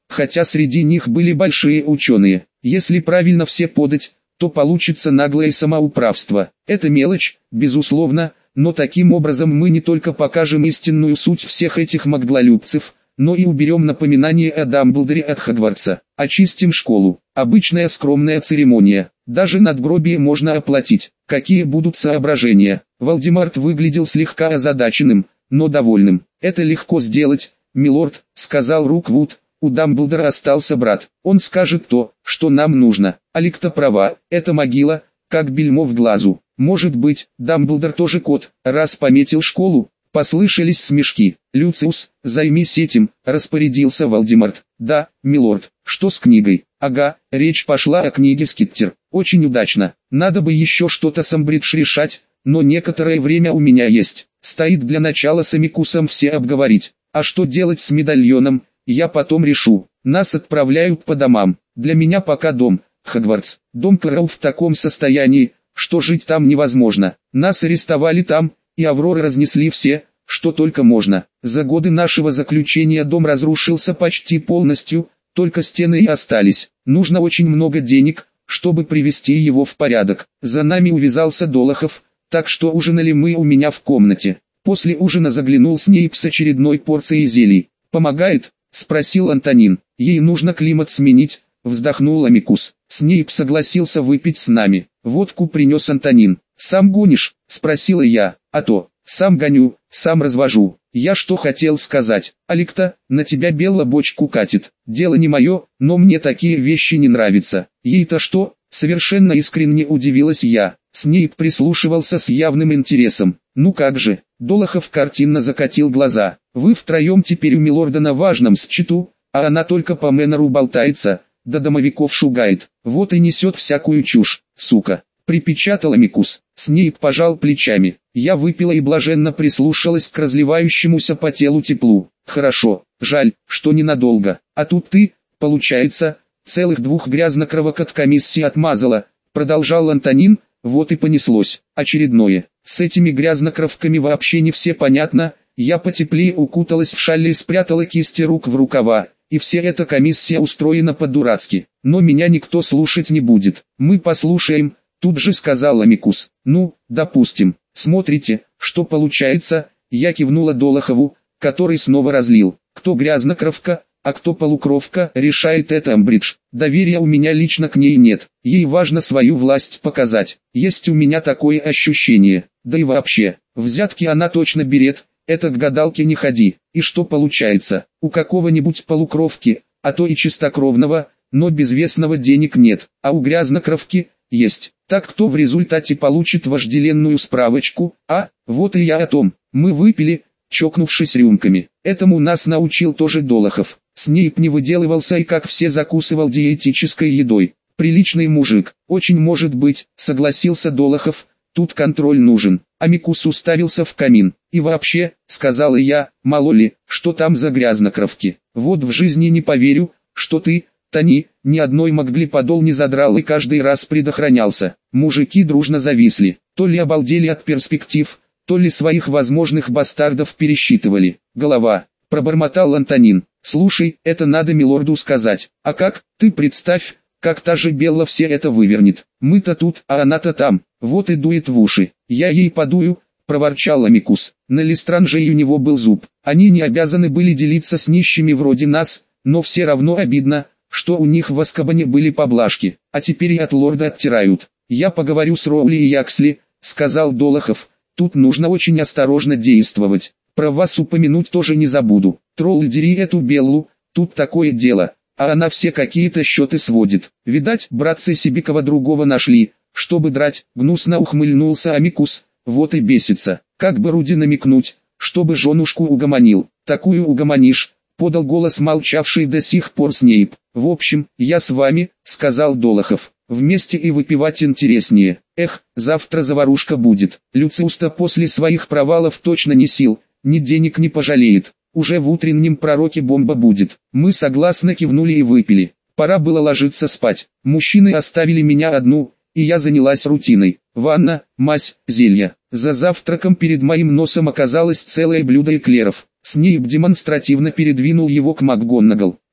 хотя среди них были большие ученые. Если правильно все подать, то получится наглое самоуправство. Это мелочь, безусловно, но таким образом мы не только покажем истинную суть всех этих маглолюбцев, но и уберем напоминание о Дамблдоре от Хогвартса. Очистим школу. Обычная скромная церемония. Даже надгробие можно оплатить. Какие будут соображения? Волдемарт выглядел слегка озадаченным, но довольным. «Это легко сделать, милорд», — сказал Руквуд. «У Дамблдора остался брат. Он скажет то, что нам нужно. Аликта права, это могила, как бельмо в глазу. Может быть, Дамблдор тоже кот, раз пометил школу». Послышались смешки. «Люциус, займись этим», — распорядился Волдемарт. «Да, милорд. Что с книгой?» «Ага, речь пошла о книге Скиттер. Очень удачно. Надо бы еще что-то с Амбридж решать, но некоторое время у меня есть. Стоит для начала с Амикусом все обговорить. А что делать с медальоном, я потом решу. Нас отправляют по домам. Для меня пока дом, Хогвартс. Дом Кэрроу в таком состоянии, что жить там невозможно. Нас арестовали там, и Авроры разнесли все, что только можно. За годы нашего заключения дом разрушился почти полностью, только стены и остались. Нужно очень много денег, чтобы привести его в порядок. За нами увязался Долохов, так что ужинали мы у меня в комнате. После ужина заглянул Снейп с очередной порцией зелий. «Помогает?» — спросил Антонин. «Ей нужно климат сменить», — вздохнул Амикус. Снейп согласился выпить с нами. Водку принес Антонин. «Сам гонишь?» — спросила я. «А то, сам гоню, сам развожу». Я что хотел сказать? «Аликта, на тебя Белла бочку катит. Дело не мое, но мне такие вещи не нравятся». «Ей-то что?» — совершенно искренне удивилась я. Снейп прислушивался с явным интересом. «Ну как же?» — Долохов картинно закатил глаза. «Вы втроем теперь у милорда на важном счету, а она только по Мэннеру болтается, да домовиков шугает. Вот и несет всякую чушь, сука», — припечатал Амикус. Снейп пожал плечами. Я выпила и блаженно прислушалась к разливающемуся по телу теплу. «Хорошо, жаль, что ненадолго. А тут ты, получается, целых двух грязнокровокат-комиссий отмазала», — продолжал Антонин. «Вот и понеслось. Очередное. С этими грязнокровками вообще не все понятно». Я потеплее укуталась в шаль и спрятала кисти рук в рукава. И вся эта комиссия устроена по-дурацки. Но меня никто слушать не будет. «Мы послушаем», — тут же сказал Амикус. «Ну, допустим. Смотрите, что получается». Я кивнула Долохову, который снова разлил. «Кто грязнокровка, а кто полукровка, решает это Амбридж. Доверия у меня лично к ней нет. Ей важно свою власть показать. Есть у меня такое ощущение. Да и вообще, взятки она точно берет. Это к гадалке не ходи». И что получается? У какого-нибудь полукровки, а то и чистокровного, но безвестного денег нет, а у грязнокровки есть. Так кто в результате получит вожделенную справочку? А, вот и я о том. Мы выпили, чокнувшись рюмками. Этому нас научил тоже Долохов. Снейп не выделывался и как все закусывал диетической едой. Приличный мужик. «Очень может быть», — согласился Долохов. «Тут контроль нужен». Амикус уставился в камин. «И вообще», — сказала я, — «мало ли, что там за грязнокровки. Вот в жизни не поверю, что ты, Тони, ни одной магли подол не задрал и каждый раз предохранялся». Мужики дружно зависли. То ли обалдели от перспектив, то ли своих возможных бастардов пересчитывали. «Голова», — пробормотал Антонин. «Слушай, это надо милорду сказать». «А как? Ты представь, как та же Белла все это вывернет. Мы-то тут, а она-то там. Вот и дует в уши». «Я ей подую», — проворчал Амикус. На Лестранже и у него был зуб. Они не обязаны были делиться с нищими вроде нас, но все равно обидно, что у них в Азкабане были поблажки, а теперь и от лорда оттирают. «Я поговорю с Роули и Яксли», — сказал Долохов. «Тут нужно очень осторожно действовать. Про вас упомянуть тоже не забуду. Тролль, дери эту Беллу, тут такое дело, а она все какие-то счеты сводит. Видать, братцы себе кого другого нашли, чтобы драть», — гнусно ухмыльнулся Амикус. «Вот и бесится. Как бы Руди намекнуть, чтобы женушку угомонил». «Такую угомонишь», — подал голос молчавший до сих пор Снейп. «В общем, я с вами», — сказал Долохов. «Вместе и выпивать интереснее. Эх, завтра заварушка будет. Люциус-то после своих провалов точно не сил, ни денег не пожалеет. Уже в утреннем пророке бомба будет». Мы согласно кивнули и выпили. Пора было ложиться спать. Мужчины оставили меня одну, и я занялась рутиной. Ванна, мазь, зелья. За завтраком перед моим носом оказалось целое блюдо эклеров. Снейп демонстративно передвинул его к МакГонагал.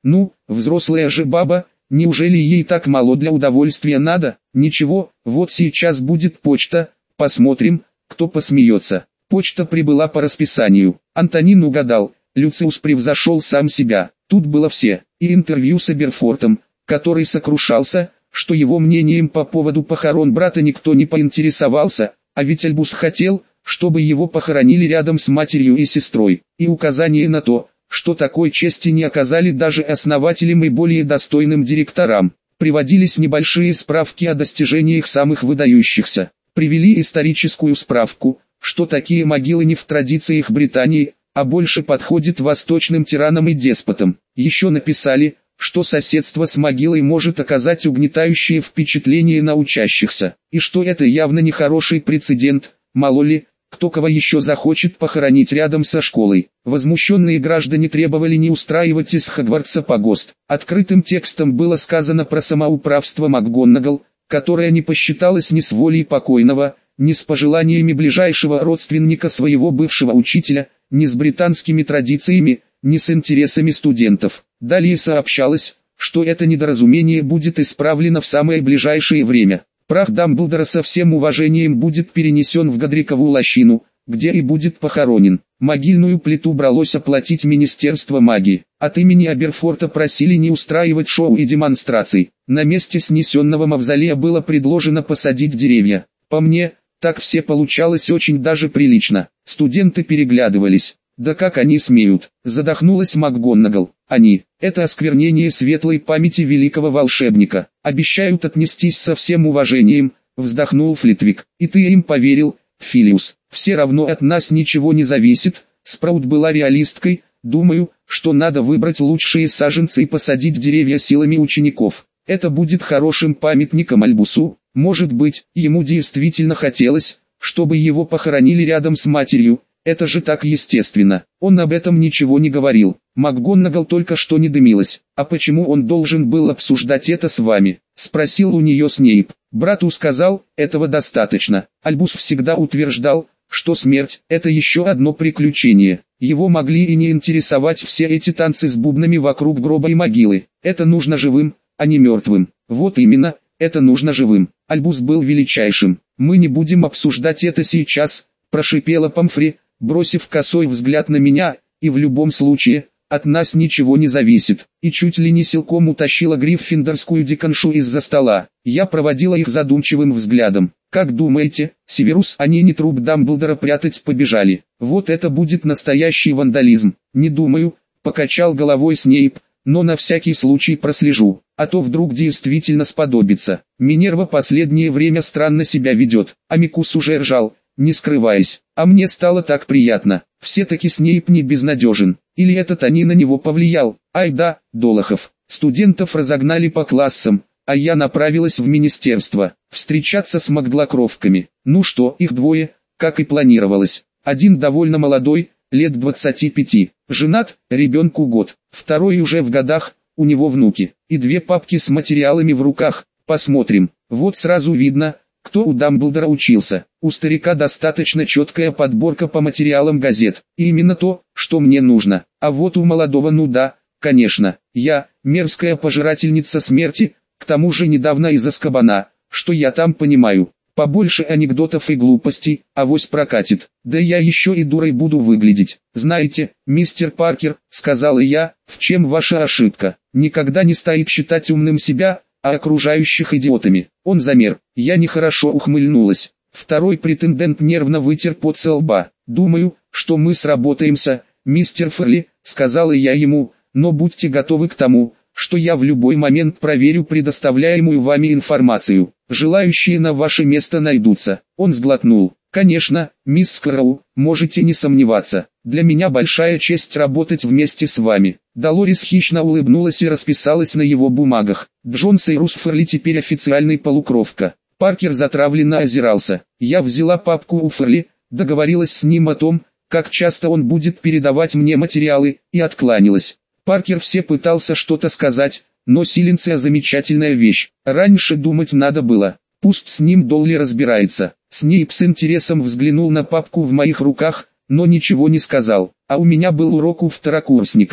Ну, взрослая же баба, неужели ей так мало для удовольствия надо? Ничего, вот сейчас будет почта, посмотрим, кто посмеется. Почта прибыла по расписанию. Антонин угадал, Люциус превзошел сам себя. Тут было все, и интервью с Аберфортом, который сокрушался, что его мнением по поводу похорон брата никто не поинтересовался, а ведь Альбус хотел, чтобы его похоронили рядом с матерью и сестрой, и указание на то, что такой чести не оказали даже основателям и более достойным директорам. Приводились небольшие справки о достижениях самых выдающихся. Привели историческую справку, что такие могилы не в традициях Британии, а больше подходят восточным тиранам и деспотам. Еще написали, что соседство с могилой может оказать угнетающее впечатление на учащихся, и что это явно нехороший прецедент, мало ли, кто кого еще захочет похоронить рядом со школой. Возмущенные граждане требовали не устраивать из Хогвартса погост. Открытым текстом было сказано про самоуправство МакГонагал, которое не посчиталось ни с волей покойного, ни с пожеланиями ближайшего родственника своего бывшего учителя, ни с британскими традициями, ни с интересами студентов. Далее сообщалось, что это недоразумение будет исправлено в самое ближайшее время. Прах Дамблдора со всем уважением будет перенесен в Годрикову лощину, где и будет похоронен. Могильную плиту бралось оплатить Министерство магии. От имени Аберфорта просили не устраивать шоу и демонстраций. На месте снесенного мавзолея было предложено посадить деревья. По мне, так все получалось очень даже прилично. Студенты переглядывались. Да как они смеют? Задохнулась МакГонагал. Они, это осквернение светлой памяти великого волшебника. Обещают отнестись со всем уважением, вздохнул Флитвик. И ты им поверил, Филиус? Все равно от нас ничего не зависит. Спраут была реалисткой. Думаю, что надо выбрать лучшие саженцы и посадить деревья силами учеников. Это будет хорошим памятником Альбусу. Может быть, ему действительно хотелось, чтобы его похоронили рядом с матерью. Это же так естественно. Он об этом ничего не говорил. МакГонагал только что не дымилась. А почему он должен был обсуждать это с вами? Спросил у нее Снейп. Брату сказал, этого достаточно. Альбус всегда утверждал, что смерть – это еще одно приключение. Его могли и не интересовать все эти танцы с бубнами вокруг гроба и могилы. Это нужно живым, а не мертвым. Вот именно, это нужно живым. Альбус был величайшим. Мы не будем обсуждать это сейчас, прошипела Помфри, бросив косой взгляд на меня, и в любом случае, от нас ничего не зависит. И чуть ли не силком утащила гриффиндорскую диканшу из-за стола. Я проводила их задумчивым взглядом. Как думаете, Северус, они не труп Дамблдора прятать побежали? Вот это будет настоящий вандализм. Не думаю, покачал головой Снейп, но на всякий случай прослежу, а то вдруг действительно сподобится. Минерва последнее время странно себя ведет, а Микус уже ржал, не скрываясь. А мне стало так приятно. Все-таки Снейп не безнадежен. Или этот они на него повлиял? Ай да, Долохов. Студентов разогнали по классам, а я направилась в министерство, встречаться с маглокровками. Ну что, их двое, как и планировалось. Один довольно молодой, лет двадцати пяти, женат, ребенку год. Второй уже в годах, у него внуки. И две папки с материалами в руках. Посмотрим. Вот сразу видно, кто у Дамблдора учился. У старика достаточно четкая подборка по материалам газет. И именно то, что мне нужно. А вот у молодого ну да, конечно. Я, мерзкая пожирательница смерти, к тому же недавно из Азкабана. Что я там понимаю? Побольше анекдотов и глупостей, авось прокатит. Да я еще и дурой буду выглядеть. Знаете, мистер Паркер, сказала я, в чем ваша ошибка? Никогда не стоит считать умным себя, а окружающих идиотами. Он замер. Я нехорошо ухмыльнулась. Второй претендент нервно вытер пот со лба. Думаю, что мы сработаемся, мистер Ферли, сказала я ему, но будьте готовы к тому, что я в любой момент проверю предоставляемую вами информацию. Желающие на ваше место найдутся. Он сглотнул. Конечно, мисс Скроу, можете не сомневаться. Для меня большая честь работать вместе с вами. Долорес хищно улыбнулась и расписалась на его бумагах. Джон Сейрус Ферли теперь официальный полукровка. Паркер затравленно озирался. Я взяла папку у Ферли, договорилась с ним о том, как часто он будет передавать мне материалы, и откланялась. Паркер все пытался что-то сказать, но силенция замечательная вещь. Раньше думать надо было. Пусть с ним Долли разбирается. Снейп с интересом взглянул на папку в моих руках, но ничего не сказал. А у меня был урок у второкурсников.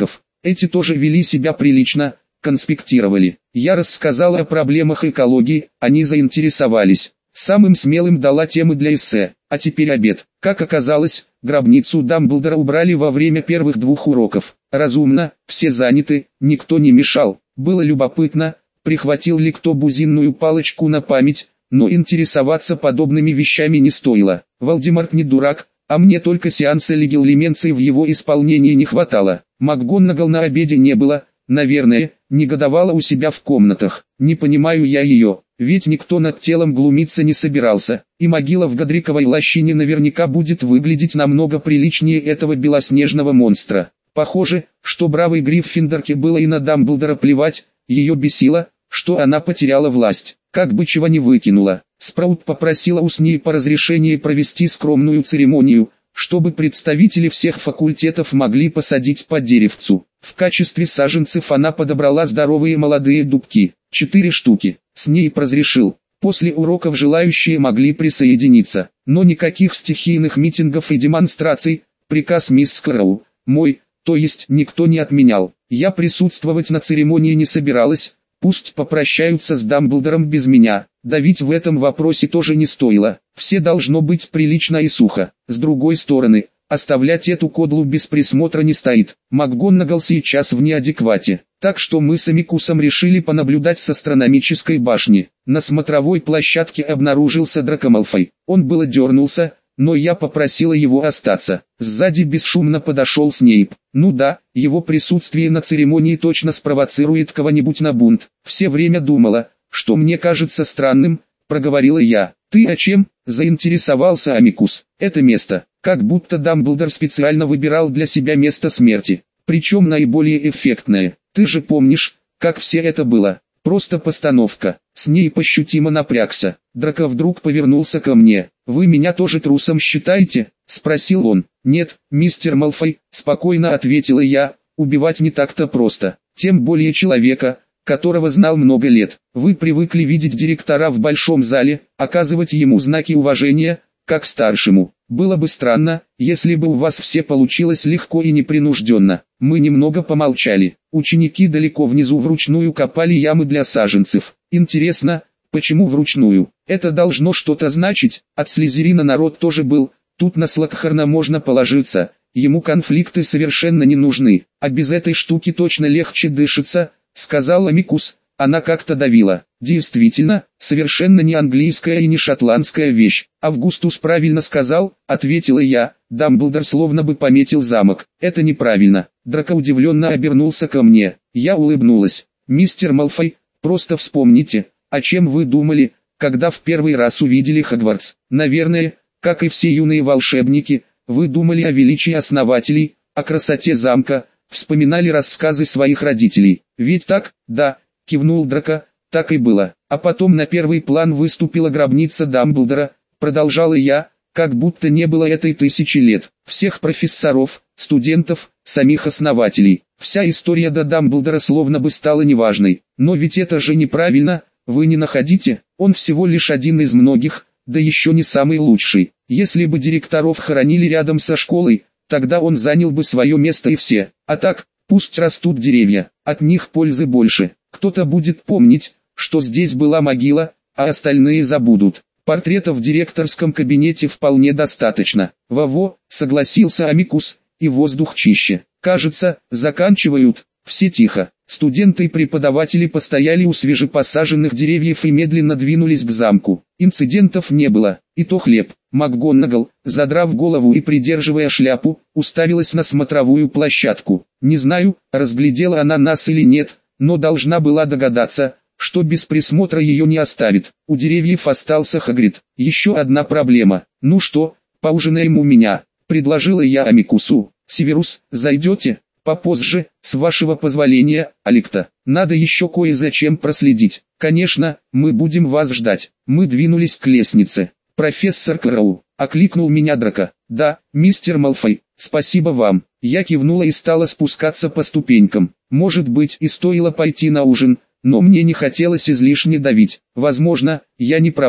Эти тоже вели себя прилично, конспектировали. Я рассказал о проблемах экологии, они заинтересовались. Самым смелым дала темы для эссе. А теперь обед. Как оказалось, гробницу Дамблдора убрали во время первых двух уроков. Разумно, все заняты, никто не мешал. Было любопытно, прихватил ли кто бузинную палочку на память, но интересоваться подобными вещами не стоило. Волдеморт не дурак, а мне только сеанса легилименции в его исполнении не хватало. МакГонагал на обеде не было, наверное, негодовала у себя в комнатах. Не понимаю я ее, ведь никто над телом глумиться не собирался, и могила в Годриковой лощине наверняка будет выглядеть намного приличнее этого белоснежного монстра. Похоже, что бравой Гриффиндорке было и на Дамблдора плевать, ее бесило, что она потеряла власть, как бы чего не выкинула. Спраут попросила у СНИ по разрешению провести скромную церемонию, чтобы представители всех факультетов могли посадить по деревцу. В качестве саженцев она подобрала здоровые молодые дубки, четыре штуки. СНИ разрешил. После уроков желающие могли присоединиться, но никаких стихийных митингов и демонстраций, приказ мисс Скроу, мой, то есть никто не отменял. Я присутствовать на церемонии не собиралась, пусть попрощаются с Дамблдором без меня. Давить в этом вопросе тоже не стоило, все должно быть прилично и сухо. С другой стороны, оставлять эту кодлу без присмотра не стоит. МакГонагал сейчас в неадеквате, так что мы с Амикусом решили понаблюдать с астрономической башни. На смотровой площадке обнаружился Драко Малфой. Он было дернулся, но я попросила его остаться. Сзади бесшумно подошел Снейп. Ну да, его присутствие на церемонии точно спровоцирует кого-нибудь на бунт. Все время думала, что мне кажется странным, проговорила я. Ты о чем? Заинтересовался Амикус. Это место, как будто Дамблдор специально выбирал для себя место смерти, причем наиболее эффектное. Ты же помнишь, как все это было? Просто постановка. Снейп ощутимо напрягся. Драко вдруг повернулся ко мне. «Вы меня тоже трусом считаете?» — спросил он. «Нет, мистер Малфой», — спокойно ответила я, — «убивать не так-то просто, тем более человека, которого знал много лет. Вы привыкли видеть директора в большом зале, оказывать ему знаки уважения, как старшему. Было бы странно, если бы у вас все получилось легко и непринужденно». Мы немного помолчали. Ученики далеко внизу вручную копали ямы для саженцев. Интересно, почему вручную? Это должно что-то значить. От Слизерина народ тоже был. Тут на Слокхорна можно положиться. Ему конфликты совершенно не нужны. А без этой штуки точно легче дышится, сказал Амикус. Она как-то давила. Действительно, совершенно не английская и не шотландская вещь. Августус правильно сказал, ответила я. Дамблдор словно бы пометил замок. Это неправильно. Драко удивленно обернулся ко мне. Я улыбнулась. Мистер Малфой, просто вспомните, о чем вы думали, когда в первый раз увидели Хогвартс. Наверное, как и все юные волшебники, вы думали о величии основателей, о красоте замка, вспоминали рассказы своих родителей. Ведь так? Да, кивнул Драко, так и было. А потом на первый план выступила гробница Дамблдора, продолжала я, как будто не было этой тысячи лет. Всех профессоров, студентов, самих основателей. Вся история до Дамблдора словно бы стала неважной. Но ведь это же неправильно, вы не находите? Он всего лишь один из многих, да еще не самый лучший. Если бы директоров хоронили рядом со школой, тогда он занял бы свое место и все. А так, пусть растут деревья, от них пользы больше. Кто-то будет помнить, что здесь была могила, а остальные забудут. Портрета в директорском кабинете вполне достаточно. Во-во, согласился Амикус, и воздух чище. Кажется, заканчивают. Все тихо. Студенты и преподаватели постояли у свежепосаженных деревьев и медленно двинулись к замку. Инцидентов не было. И то хлеб. МакГонагал, задрав голову и придерживая шляпу, уставилась на смотровую площадку. Не знаю, разглядела она нас или нет, но должна была догадаться, что без присмотра ее не оставит. У деревьев остался Хагрид. Еще одна проблема. Ну что, поужинаем у меня, предложила я Амикусу. Северус, зайдете? Попозже, с вашего позволения, Аликта. Надо еще кое-зачем проследить. Конечно, мы будем вас ждать. Мы двинулись к лестнице. Профессор Кроу, окликнул меня Драко. Да, мистер Малфой, спасибо вам. Я кивнула и стала спускаться по ступенькам. Может быть и стоило пойти на ужин, но мне не хотелось излишне давить. Возможно, я не права.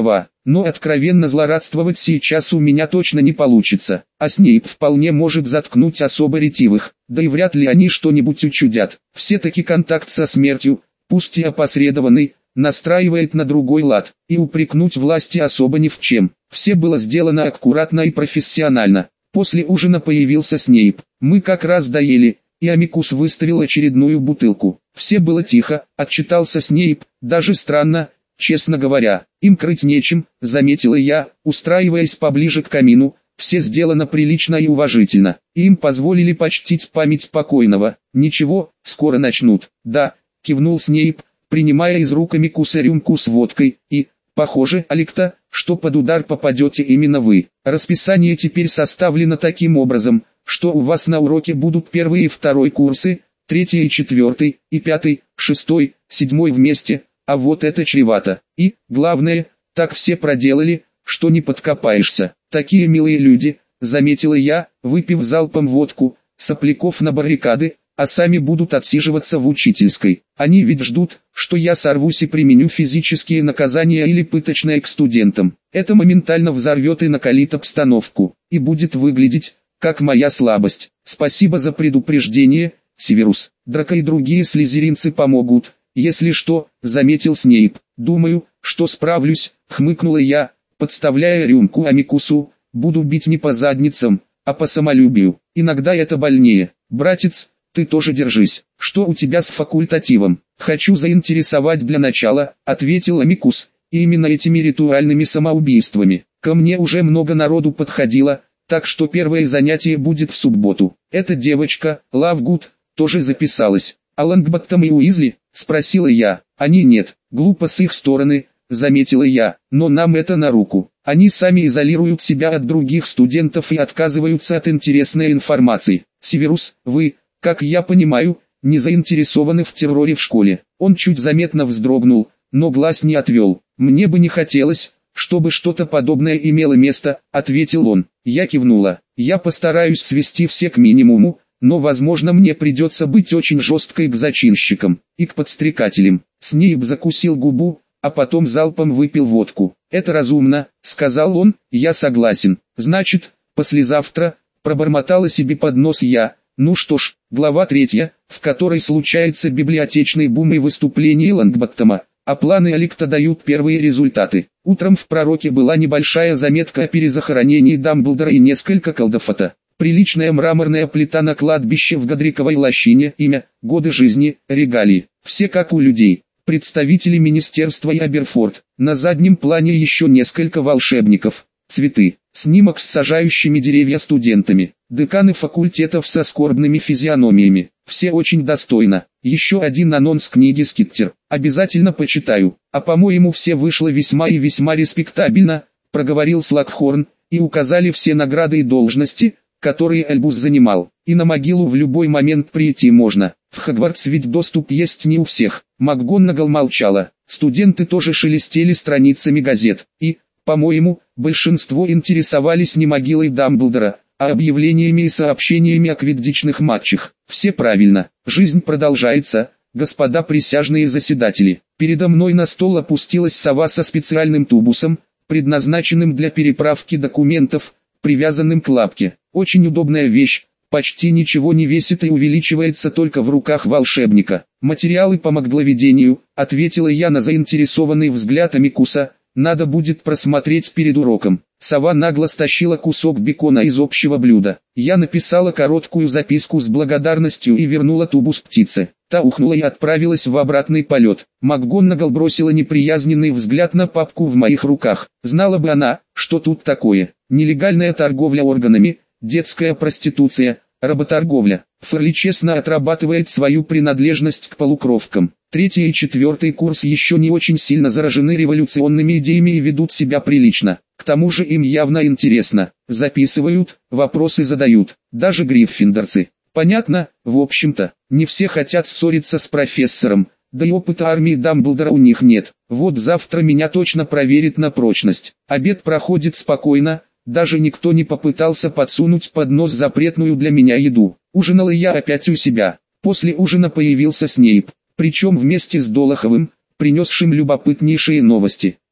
но откровенно злорадствовать сейчас у меня точно не получится. А Снейп вполне может заткнуть особо ретивых, да и вряд ли они что-нибудь учудят. Все-таки контакт со смертью, пусть и опосредованный, настраивает на другой лад, и упрекнуть власти особо ни в чем. Все было сделано аккуратно и профессионально. После ужина появился Снейп. Мы как раз доели, и Амикус выставил очередную бутылку. Все было тихо, отчитался Снейп, даже странно, честно говоря. Им крыть нечем, заметила я, устраиваясь поближе к камину. Все сделано прилично и уважительно. Им позволили почтить память покойного. Ничего, скоро начнут. Да, кивнул Снейп, принимая из рук Амикуса рюмку с водкой, и, похоже, Аликта, что под удар попадете именно вы. Расписание теперь составлено таким образом, что у вас на уроке будут первый и второй курсы, третий и четвертый, и пятый, шестой, седьмой вместе, а вот это чревато. И, главное, так все проделали, что не подкопаешься. Такие милые люди, заметила я, выпив залпом водку, сопляков на баррикады, а сами будут отсиживаться в учительской. Они ведь ждут, что я сорвусь и применю физические наказания или пыточные к студентам. Это моментально взорвет и накалит обстановку, и будет выглядеть, как моя слабость. Спасибо за предупреждение, Северус. Драко и другие слизеринцы помогут, если что, заметил Снейп. Думаю, что справлюсь, хмыкнула я, подставляя рюмку Амикусу. Буду бить не по задницам, а по самолюбию. Иногда это больнее. Братец, ты тоже держись. Что у тебя с факультативом? Хочу заинтересовать для начала, ответил Амикус. И именно этими ритуальными самоубийствами. Ко мне уже много народу подходило, так что первое занятие будет в субботу. Эта девочка, Лавгуд, тоже записалась. А Лонгботтом и Уизли? Спросила я. Они нет, глупо с их стороны, заметила я, но нам это на руку. Они сами изолируют себя от других студентов и отказываются от интересной информации. Северус, вы, как я понимаю, не заинтересованы в терроре в школе. Он чуть заметно вздрогнул, но глаз не отвел. Мне бы не хотелось, чтобы что-то подобное имело место, ответил он. Я кивнула. Я постараюсь свести все к минимуму, но возможно мне придется быть очень жесткой к зачинщикам и к подстрекателям. Снейп закусил губу, а потом залпом выпил водку. «Это разумно», — сказал он, — «я согласен». «Значит, послезавтра», — пробормотала себе под нос я. Ну что ж, глава третья, в которой случается библиотечный бум и выступление Лонгботтома, а планы Аликта дают первые результаты. Утром в пророке была небольшая заметка о перезахоронении Дамблдора и несколько колдофото. Приличная мраморная плита на кладбище в Годриковой лощине, имя, годы жизни, регалии. Все как у людей. Представители министерства и Аберфорд. На заднем плане еще несколько волшебников. Цветы. Снимок с сажающими деревья студентами. Деканы факультетов со скорбными физиономиями. Все очень достойно. Еще один анонс книги Скиттер. Обязательно почитаю. А по-моему все вышло весьма и весьма респектабельно, проговорил Слакхорн, и указали все награды и должности, которые Альбус занимал. И на могилу в любой момент прийти можно. В Хогвартс ведь доступ есть не у всех. МакГонагал молчала. Студенты тоже шелестели страницами газет. И, по-моему, большинство интересовались не могилой Дамблдора, а объявлениями и сообщениями о квиддичных матчах. Все правильно. Жизнь продолжается, господа присяжные заседатели. Передо мной на стол опустилась сова со специальным тубусом, предназначенным для переправки документов, привязанным к лапке. Очень удобная вещь, почти ничего не весит и увеличивается только в руках волшебника. Материалы по магловедению, ответила я на заинтересованный взгляд Амикуса, надо будет просмотреть перед уроком. Сова нагло стащила кусок бекона из общего блюда. Я написала короткую записку с благодарностью и вернула тубус птице. Та ухнула и отправилась в обратный полет. МакГонагал бросила неприязненный взгляд на папку в моих руках. Знала бы она, что тут такое. Нелегальная торговля органами, детская проституция, работорговля. Ферли честно отрабатывает свою принадлежность к полукровкам. Третий и четвертый курс еще не очень сильно заражены революционными идеями и ведут себя прилично. К тому же им явно интересно. Записывают, вопросы задают. Даже гриффиндорцы. Понятно, в общем-то, не все хотят ссориться с профессором. Да и опыта армии Дамблдора у них нет. Вот завтра меня точно проверит на прочность. Обед проходит спокойно. Даже никто не попытался подсунуть под нос запретную для меня еду. Ужинала я опять у себя. После ужина появился Снейп, причем вместе с Долоховым, принесшим любопытнейшие новости.